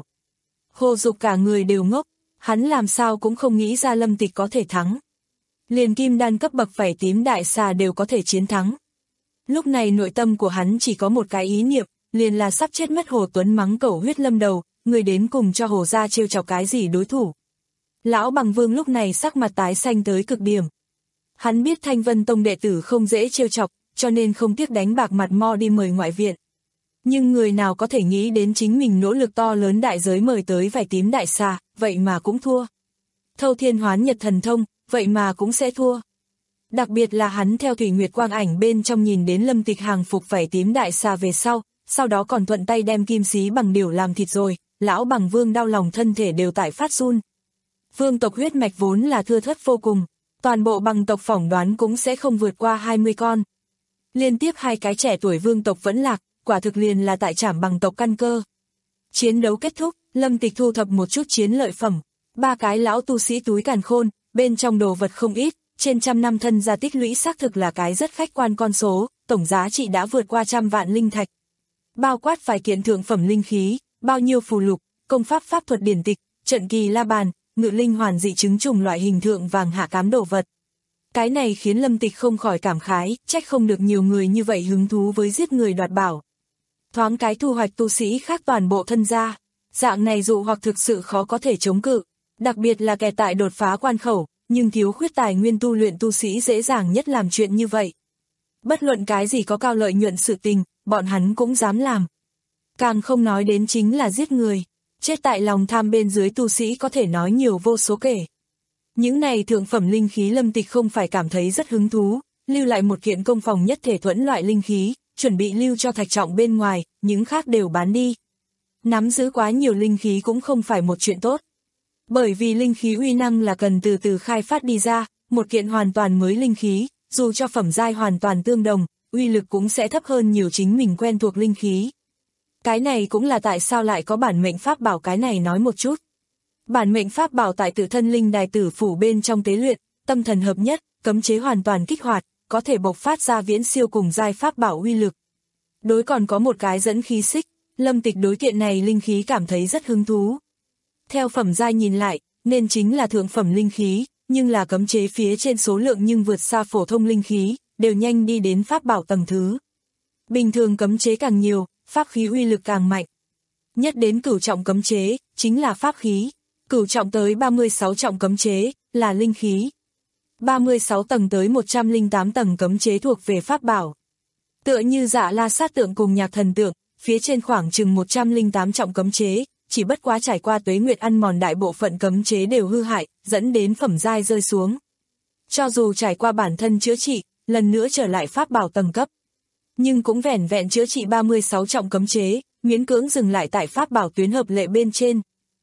Hồ Dục cả người đều ngốc, hắn làm sao cũng không nghĩ ra Lâm Tịch có thể thắng. Liền kim đan cấp bậc vảy tím đại xà đều có thể chiến thắng. Lúc này nội tâm của hắn chỉ có một cái ý niệm, liền là sắp chết mất Hồ Tuấn mắng cẩu huyết lâm đầu, người đến cùng cho Hồ Gia trêu chọc cái gì đối thủ. Lão Bằng Vương lúc này sắc mặt tái xanh tới cực điểm. Hắn biết Thanh Vân Tông đệ tử không dễ trêu chọc, cho nên không tiếc đánh bạc mặt mo đi mời ngoại viện. Nhưng người nào có thể nghĩ đến chính mình nỗ lực to lớn đại giới mời tới vảy tím đại xà, vậy mà cũng thua. Thâu Thiên Hoán Nhật thần thông, vậy mà cũng sẽ thua. Đặc biệt là hắn theo Thủy Nguyệt Quang ảnh bên trong nhìn đến Lâm Tịch hàng phục vảy tím đại xà về sau, sau đó còn thuận tay đem kim xí bằng điểu làm thịt rồi, lão Bằng Vương đau lòng thân thể đều tại phát run. Vương tộc huyết mạch vốn là thưa thớt vô cùng, toàn bộ Bằng tộc phỏng đoán cũng sẽ không vượt qua hai mươi con. Liên tiếp hai cái trẻ tuổi vương tộc vẫn lạc, quả thực liền là tại trảm Bằng tộc căn cơ. Chiến đấu kết thúc, Lâm Tịch thu thập một chút chiến lợi phẩm, ba cái lão tu sĩ túi càn khôn, bên trong đồ vật không ít, trên trăm năm thân gia tích lũy xác thực là cái rất khách quan con số, tổng giá trị đã vượt qua trăm vạn linh thạch. Bao quát vài kiện thượng phẩm linh khí, bao nhiêu phù lục, công pháp pháp thuật điển tịch, trận kỳ la bàn, ngự linh hoàn dị chứng trùng loại hình thượng vàng hạ cám đồ vật. Cái này khiến Lâm Tịch không khỏi cảm khái, trách không được nhiều người như vậy hứng thú với giết người đoạt bảo. Thoáng cái thu hoạch tu sĩ khác toàn bộ thân gia, dạng này dụ hoặc thực sự khó có thể chống cự, đặc biệt là kẻ tại đột phá quan khẩu, nhưng thiếu khuyết tài nguyên tu luyện tu sĩ dễ dàng nhất làm chuyện như vậy. Bất luận cái gì có cao lợi nhuận sự tình, bọn hắn cũng dám làm. Càng không nói đến chính là giết người, chết tại lòng tham bên dưới tu sĩ có thể nói nhiều vô số kể. Những này thượng phẩm linh khí Lâm Tịch không phải cảm thấy rất hứng thú, lưu lại một kiện công phòng nhất thể thuẫn loại linh khí, chuẩn bị lưu cho thạch trọng bên ngoài, những khác đều bán đi. Nắm giữ quá nhiều linh khí cũng không phải một chuyện tốt. Bởi vì linh khí uy năng là cần từ từ khai phát đi ra, một kiện hoàn toàn mới linh khí, dù cho phẩm giai hoàn toàn tương đồng, uy lực cũng sẽ thấp hơn nhiều chính mình quen thuộc linh khí. Cái này cũng là tại sao lại có bản mệnh pháp bảo cái này nói một chút. Bản mệnh pháp bảo tại tự thân linh đài tử phủ bên trong tế luyện, tâm thần hợp nhất, cấm chế hoàn toàn kích hoạt, có thể bộc phát ra viễn siêu cùng giai pháp bảo uy lực. Đối còn có một cái dẫn khí xích, Lâm Tịch đối kiện này linh khí cảm thấy rất hứng thú. Theo phẩm giai nhìn lại, nên chính là thượng phẩm linh khí, nhưng là cấm chế phía trên số lượng nhưng vượt xa phổ thông linh khí, đều nhanh đi đến pháp bảo tầng thứ. Bình thường cấm chế càng nhiều, pháp khí uy lực càng mạnh. Nhất đến cửu trọng cấm chế, chính là pháp khí. Cửu trọng tới ba mươi sáu trọng cấm chế, là linh khí. ba mươi sáu tầng tới một trăm lẻ tám tầng cấm chế thuộc về pháp bảo. Tựa như Dạ La Sát tượng cùng Nhạc Thần tượng, phía trên khoảng chừng một trăm lẻ tám trọng cấm chế, chỉ bất quá trải qua tuế nguyệt ăn mòn đại bộ phận cấm chế đều hư hại, dẫn đến phẩm giai rơi xuống. Cho dù trải qua bản thân chữa trị, lần nữa trở lại pháp bảo tầng cấp, nhưng cũng vẻn vẹn chữa trị ba mươi sáu trọng cấm chế, miễn cưỡng dừng lại tại pháp bảo tuyến hợp lệ bên trên.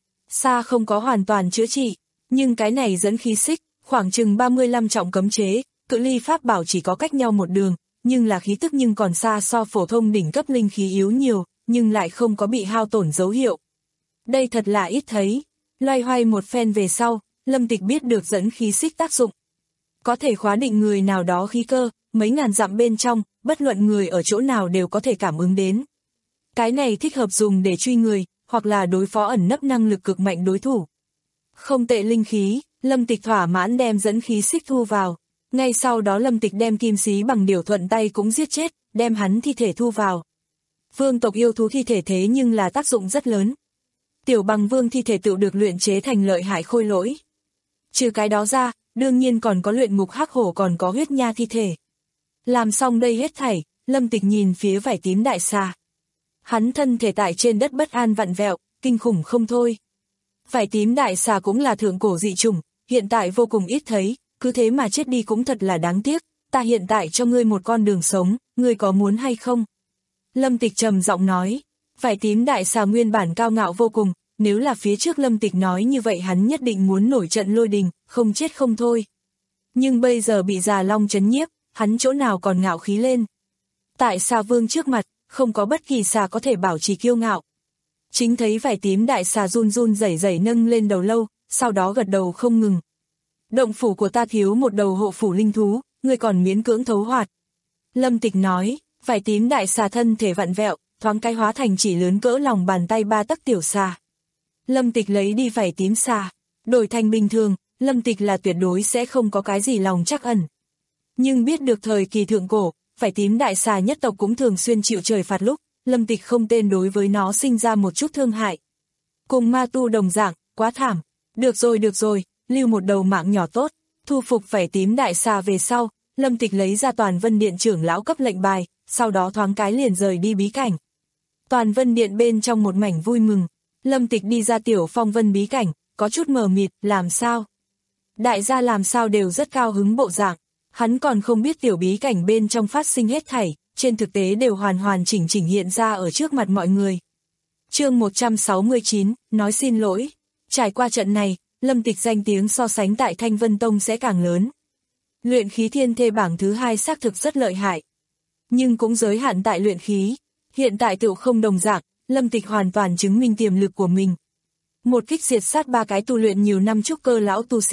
Xa không có hoàn toàn chữa trị, nhưng cái này dẫn khí xích, khoảng chừng ba mươi lăm trọng cấm chế, cự ly pháp bảo chỉ có cách nhau một đường, nhưng là khí tức nhưng còn xa so phổ thông đỉnh cấp linh khí yếu nhiều, nhưng lại không có bị hao tổn dấu hiệu. Đây thật là ít thấy, loay hoay một phen về sau, Lâm Tịch biết được dẫn khí xích tác dụng. Có thể khóa định người nào đó khí cơ, mấy ngàn dặm bên trong, bất luận người ở chỗ nào đều có thể cảm ứng đến. Cái này thích hợp dùng để truy người, hoặc là đối phó ẩn nấp năng lực cực mạnh đối thủ. Không tệ linh khí, Lâm Tịch thỏa mãn đem dẫn khí xích thu vào. Ngay sau đó Lâm Tịch đem kim xí bằng điểu thuận tay cũng giết chết, đem hắn thi thể thu vào. Vương tộc yêu thú thi thể thế nhưng là tác dụng rất lớn. Tiểu bằng vương thi thể tự được luyện chế thành lợi hại khôi lỗi. Trừ cái đó ra, đương nhiên còn có luyện ngục hắc hổ còn có huyết nha thi thể. Làm xong đây hết thảy, Lâm Tịch nhìn phía vảy tím đại xà. Hắn thân thể tại trên đất bất an vặn vẹo, kinh khủng không thôi. Vảy tím đại xà cũng là thượng cổ dị chủng, hiện tại vô cùng ít thấy, cứ thế mà chết đi cũng thật là đáng tiếc, ta hiện tại cho ngươi một con đường sống, ngươi có muốn hay không? Lâm Tịch trầm giọng nói, vảy tím đại xà nguyên bản cao ngạo vô cùng, nếu là phía trước Lâm Tịch nói như vậy hắn nhất định muốn nổi trận lôi đình, không chết không thôi. Nhưng bây giờ bị già long trấn nhiếp, hắn chỗ nào còn ngạo khí lên. Tại xà vương trước mặt, không có bất kỳ xà có thể bảo trì kiêu ngạo. Chính thấy vảy tím đại xà run run rẩy rẩy nâng lên đầu lâu, sau đó gật đầu không ngừng. Động phủ của ta thiếu một đầu hộ phủ linh thú, ngươi còn miễn cưỡng thấu hoạt. Lâm Tịch nói, vảy tím đại xà thân thể vặn vẹo, thoáng cái hóa thành chỉ lớn cỡ lòng bàn tay ba tấc tiểu xà. Lâm Tịch lấy đi vảy tím xà, đổi thành bình thường, Lâm Tịch là tuyệt đối sẽ không có cái gì lòng trắc ẩn. Nhưng biết được thời kỳ thượng cổ, vảy tím đại xà nhất tộc cũng thường xuyên chịu trời phạt lúc, Lâm Tịch không tên đối với nó sinh ra một chút thương hại. Cùng ma tu đồng dạng, quá thảm. Được rồi được rồi, lưu một đầu mạng nhỏ tốt. Thu phục vảy tím đại xà về sau, Lâm Tịch lấy ra Toàn Vân Điện trưởng lão cấp lệnh bài, sau đó thoáng cái liền rời đi bí cảnh. Toàn Vân Điện bên trong một mảnh vui mừng, Lâm Tịch đi ra Tiểu Phong Vân bí cảnh, có chút mờ mịt, làm sao? Đại gia làm sao đều rất cao hứng bộ dạng, hắn còn không biết tiểu bí cảnh bên trong phát sinh hết thảy, trên thực tế đều hoàn hoàn chỉnh chỉnh hiện ra ở trước mặt mọi người. Chương một trăm sáu mươi chín, nói xin lỗi. Trải qua trận này, Lâm Tịch danh tiếng so sánh tại Thanh Vân Tông sẽ càng lớn. Luyện khí thiên thê bảng thứ hai xác thực rất lợi hại, nhưng cũng giới hạn tại luyện khí. Hiện tại tựu không đồng dạng, Lâm Tịch hoàn toàn chứng minh tiềm lực của mình. Một kích diệt sát ba cái tu luyện nhiều năm trúc cơ lão tu sĩ,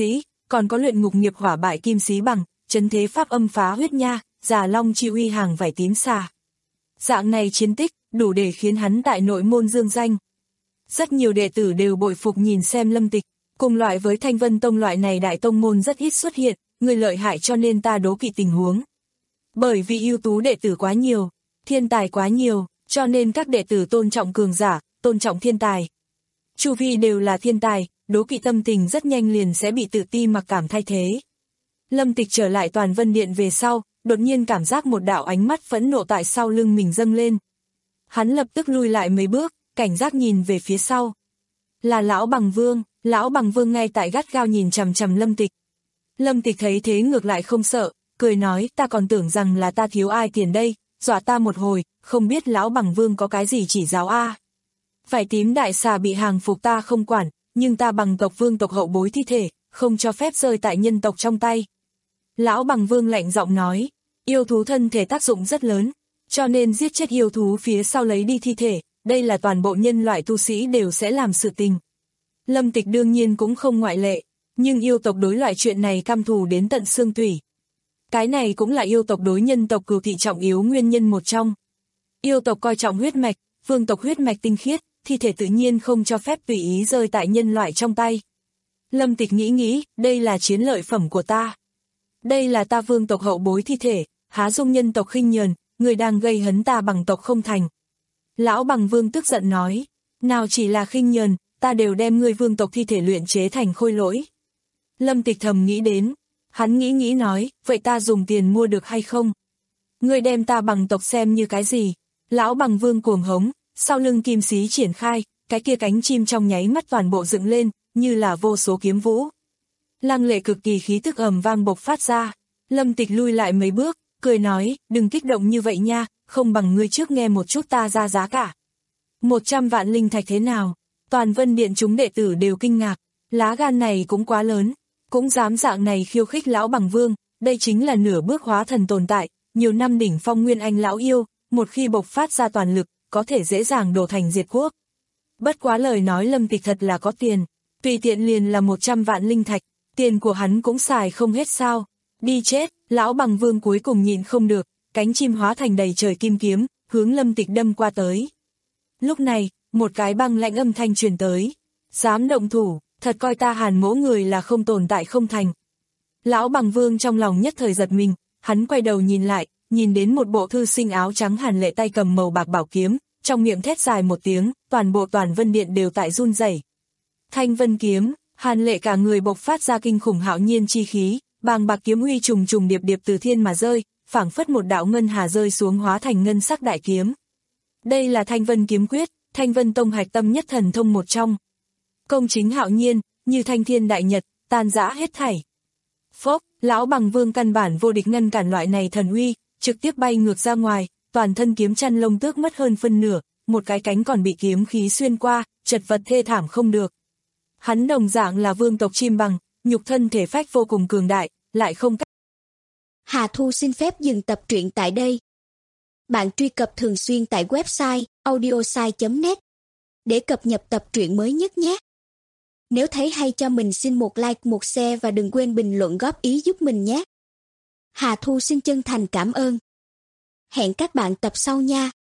còn có luyện ngục nghiệp hỏa bại kim xí bằng, trấn thế pháp âm phá huyết nha, già long chi uy hàng vảy tím xà. Dạng này chiến tích, đủ để khiến hắn tại nội môn dương danh. Rất nhiều đệ tử đều bội phục nhìn xem Lâm Tịch, cùng loại với Thanh Vân Tông loại này đại tông môn rất ít xuất hiện, người lợi hại cho nên ta đố kỵ tình huống. Bởi vì ưu tú đệ tử quá nhiều, thiên tài quá nhiều, cho nên các đệ tử tôn trọng cường giả, tôn trọng thiên tài. Chu vi đều là thiên tài, đố kỵ tâm tình rất nhanh liền sẽ bị tự ti mặc cảm thay thế. Lâm Tịch trở lại Toàn Vân Điện về sau, đột nhiên cảm giác một đạo ánh mắt phẫn nộ tại sau lưng mình dâng lên. Hắn lập tức lui lại mấy bước, cảnh giác nhìn về phía sau. Là Lão Bằng Vương, Lão Bằng Vương ngay tại gắt gao nhìn chằm chằm Lâm Tịch. Lâm Tịch thấy thế ngược lại không sợ, cười nói ta còn tưởng rằng là ta thiếu ai tiền đây, dọa ta một hồi, không biết Lão Bằng Vương có cái gì chỉ giáo a. Vảy tím đại xà bị hàng phục ta không quản, nhưng ta bằng tộc vương tộc hậu bối thi thể, không cho phép rơi tại nhân tộc trong tay. Lão Bằng Vương lạnh giọng nói, yêu thú thân thể tác dụng rất lớn, cho nên giết chết yêu thú phía sau lấy đi thi thể, đây là toàn bộ nhân loại tu sĩ đều sẽ làm sự tình. Lâm Tịch đương nhiên cũng không ngoại lệ, nhưng yêu tộc đối loại chuyện này căm thù đến tận xương tủy. Cái này cũng là yêu tộc đối nhân tộc cừu thị trọng yếu nguyên nhân một trong. Yêu tộc coi trọng huyết mạch, vương tộc huyết mạch tinh khiết, thi thể tự nhiên không cho phép tùy ý rơi tại nhân loại trong tay. Lâm Tịch nghĩ nghĩ, đây là chiến lợi phẩm của ta. Đây là ta vương tộc hậu bối thi thể, há dung nhân tộc khinh nhờn, người đang gây hấn ta bằng tộc không thành. Lão Bằng Vương tức giận nói, nào chỉ là khinh nhờn, ta đều đem ngươi vương tộc thi thể luyện chế thành khôi lỗi. Lâm Tịch thầm nghĩ đến, hắn nghĩ nghĩ nói, vậy ta dùng tiền mua được hay không? Ngươi đem ta bằng tộc xem như cái gì? Lão Bằng Vương cuồng hống, sau lưng kim xí triển khai, cái kia cánh chim trong nháy mắt toàn bộ dựng lên, như là vô số kiếm vũ. Lăng lệ cực kỳ khí tức ầm vang bộc phát ra. Lâm Tịch lui lại mấy bước, cười nói, đừng kích động như vậy nha, không bằng ngươi trước nghe một chút ta ra giá cả. Một trăm vạn linh thạch thế nào? Toàn Vân Điện chúng đệ tử đều kinh ngạc, lá gan này cũng quá lớn, cũng dám dạng này khiêu khích Lão Bằng Vương, đây chính là nửa bước hóa thần tồn tại, nhiều năm đỉnh phong nguyên anh lão yêu, một khi bộc phát ra toàn lực, có thể dễ dàng đổ thành diệt quốc. Bất quá lời nói Lâm Tịch thật là có tiền, tùy tiện liền là một trăm vạn linh thạch, tiền của hắn cũng xài không hết sao. Đi chết, Lão Bằng Vương cuối cùng nhịn không được, cánh chim hóa thành đầy trời kim kiếm, hướng Lâm Tịch đâm qua tới. Lúc này, một cái băng lãnh âm thanh truyền tới, dám động thủ, thật coi ta Hàn Mỗ người là không tồn tại không thành. Lão Bằng Vương trong lòng nhất thời giật mình, hắn quay đầu nhìn lại, nhìn đến một bộ thư sinh áo trắng Hàn Lệ tay cầm màu bạc bảo kiếm, trong miệng thét dài một tiếng, toàn bộ Toàn Vân Điện đều tại run rẩy. Thanh Vân kiếm, Hàn Lệ cả người bộc phát ra kinh khủng hạo nhiên chi khí, bàng bạc kiếm uy trùng trùng điệp điệp từ thiên mà rơi, phảng phất một đạo ngân hà rơi xuống hóa thành ngân sắc đại kiếm. Đây là Thanh Vân kiếm quyết, Thanh Vân Tông hạch tâm nhất thần thông một trong. Công chính hạo nhiên, như thanh thiên đại nhật, tan rã hết thảy. Phốc, Lão Bằng Vương căn bản vô địch ngăn cản loại này thần uy, trực tiếp bay ngược ra ngoài, toàn thân kiếm chăn lông tước mất hơn phân nửa, một cái cánh còn bị kiếm khí xuyên qua, chật vật thê thảm không được. Hắn đồng dạng là vương tộc chim bằng, nhục thân thể phách vô cùng cường đại, lại không cách. Hà Thu xin phép dừng tập truyện tại đây. Bạn truy cập thường xuyên tại website audiosai chấm net để cập nhật tập truyện mới nhất nhé. Nếu thấy hay cho mình xin một like, một share và đừng quên bình luận góp ý giúp mình nhé. Hà Thu xin chân thành cảm ơn. Hẹn các bạn tập sau nha.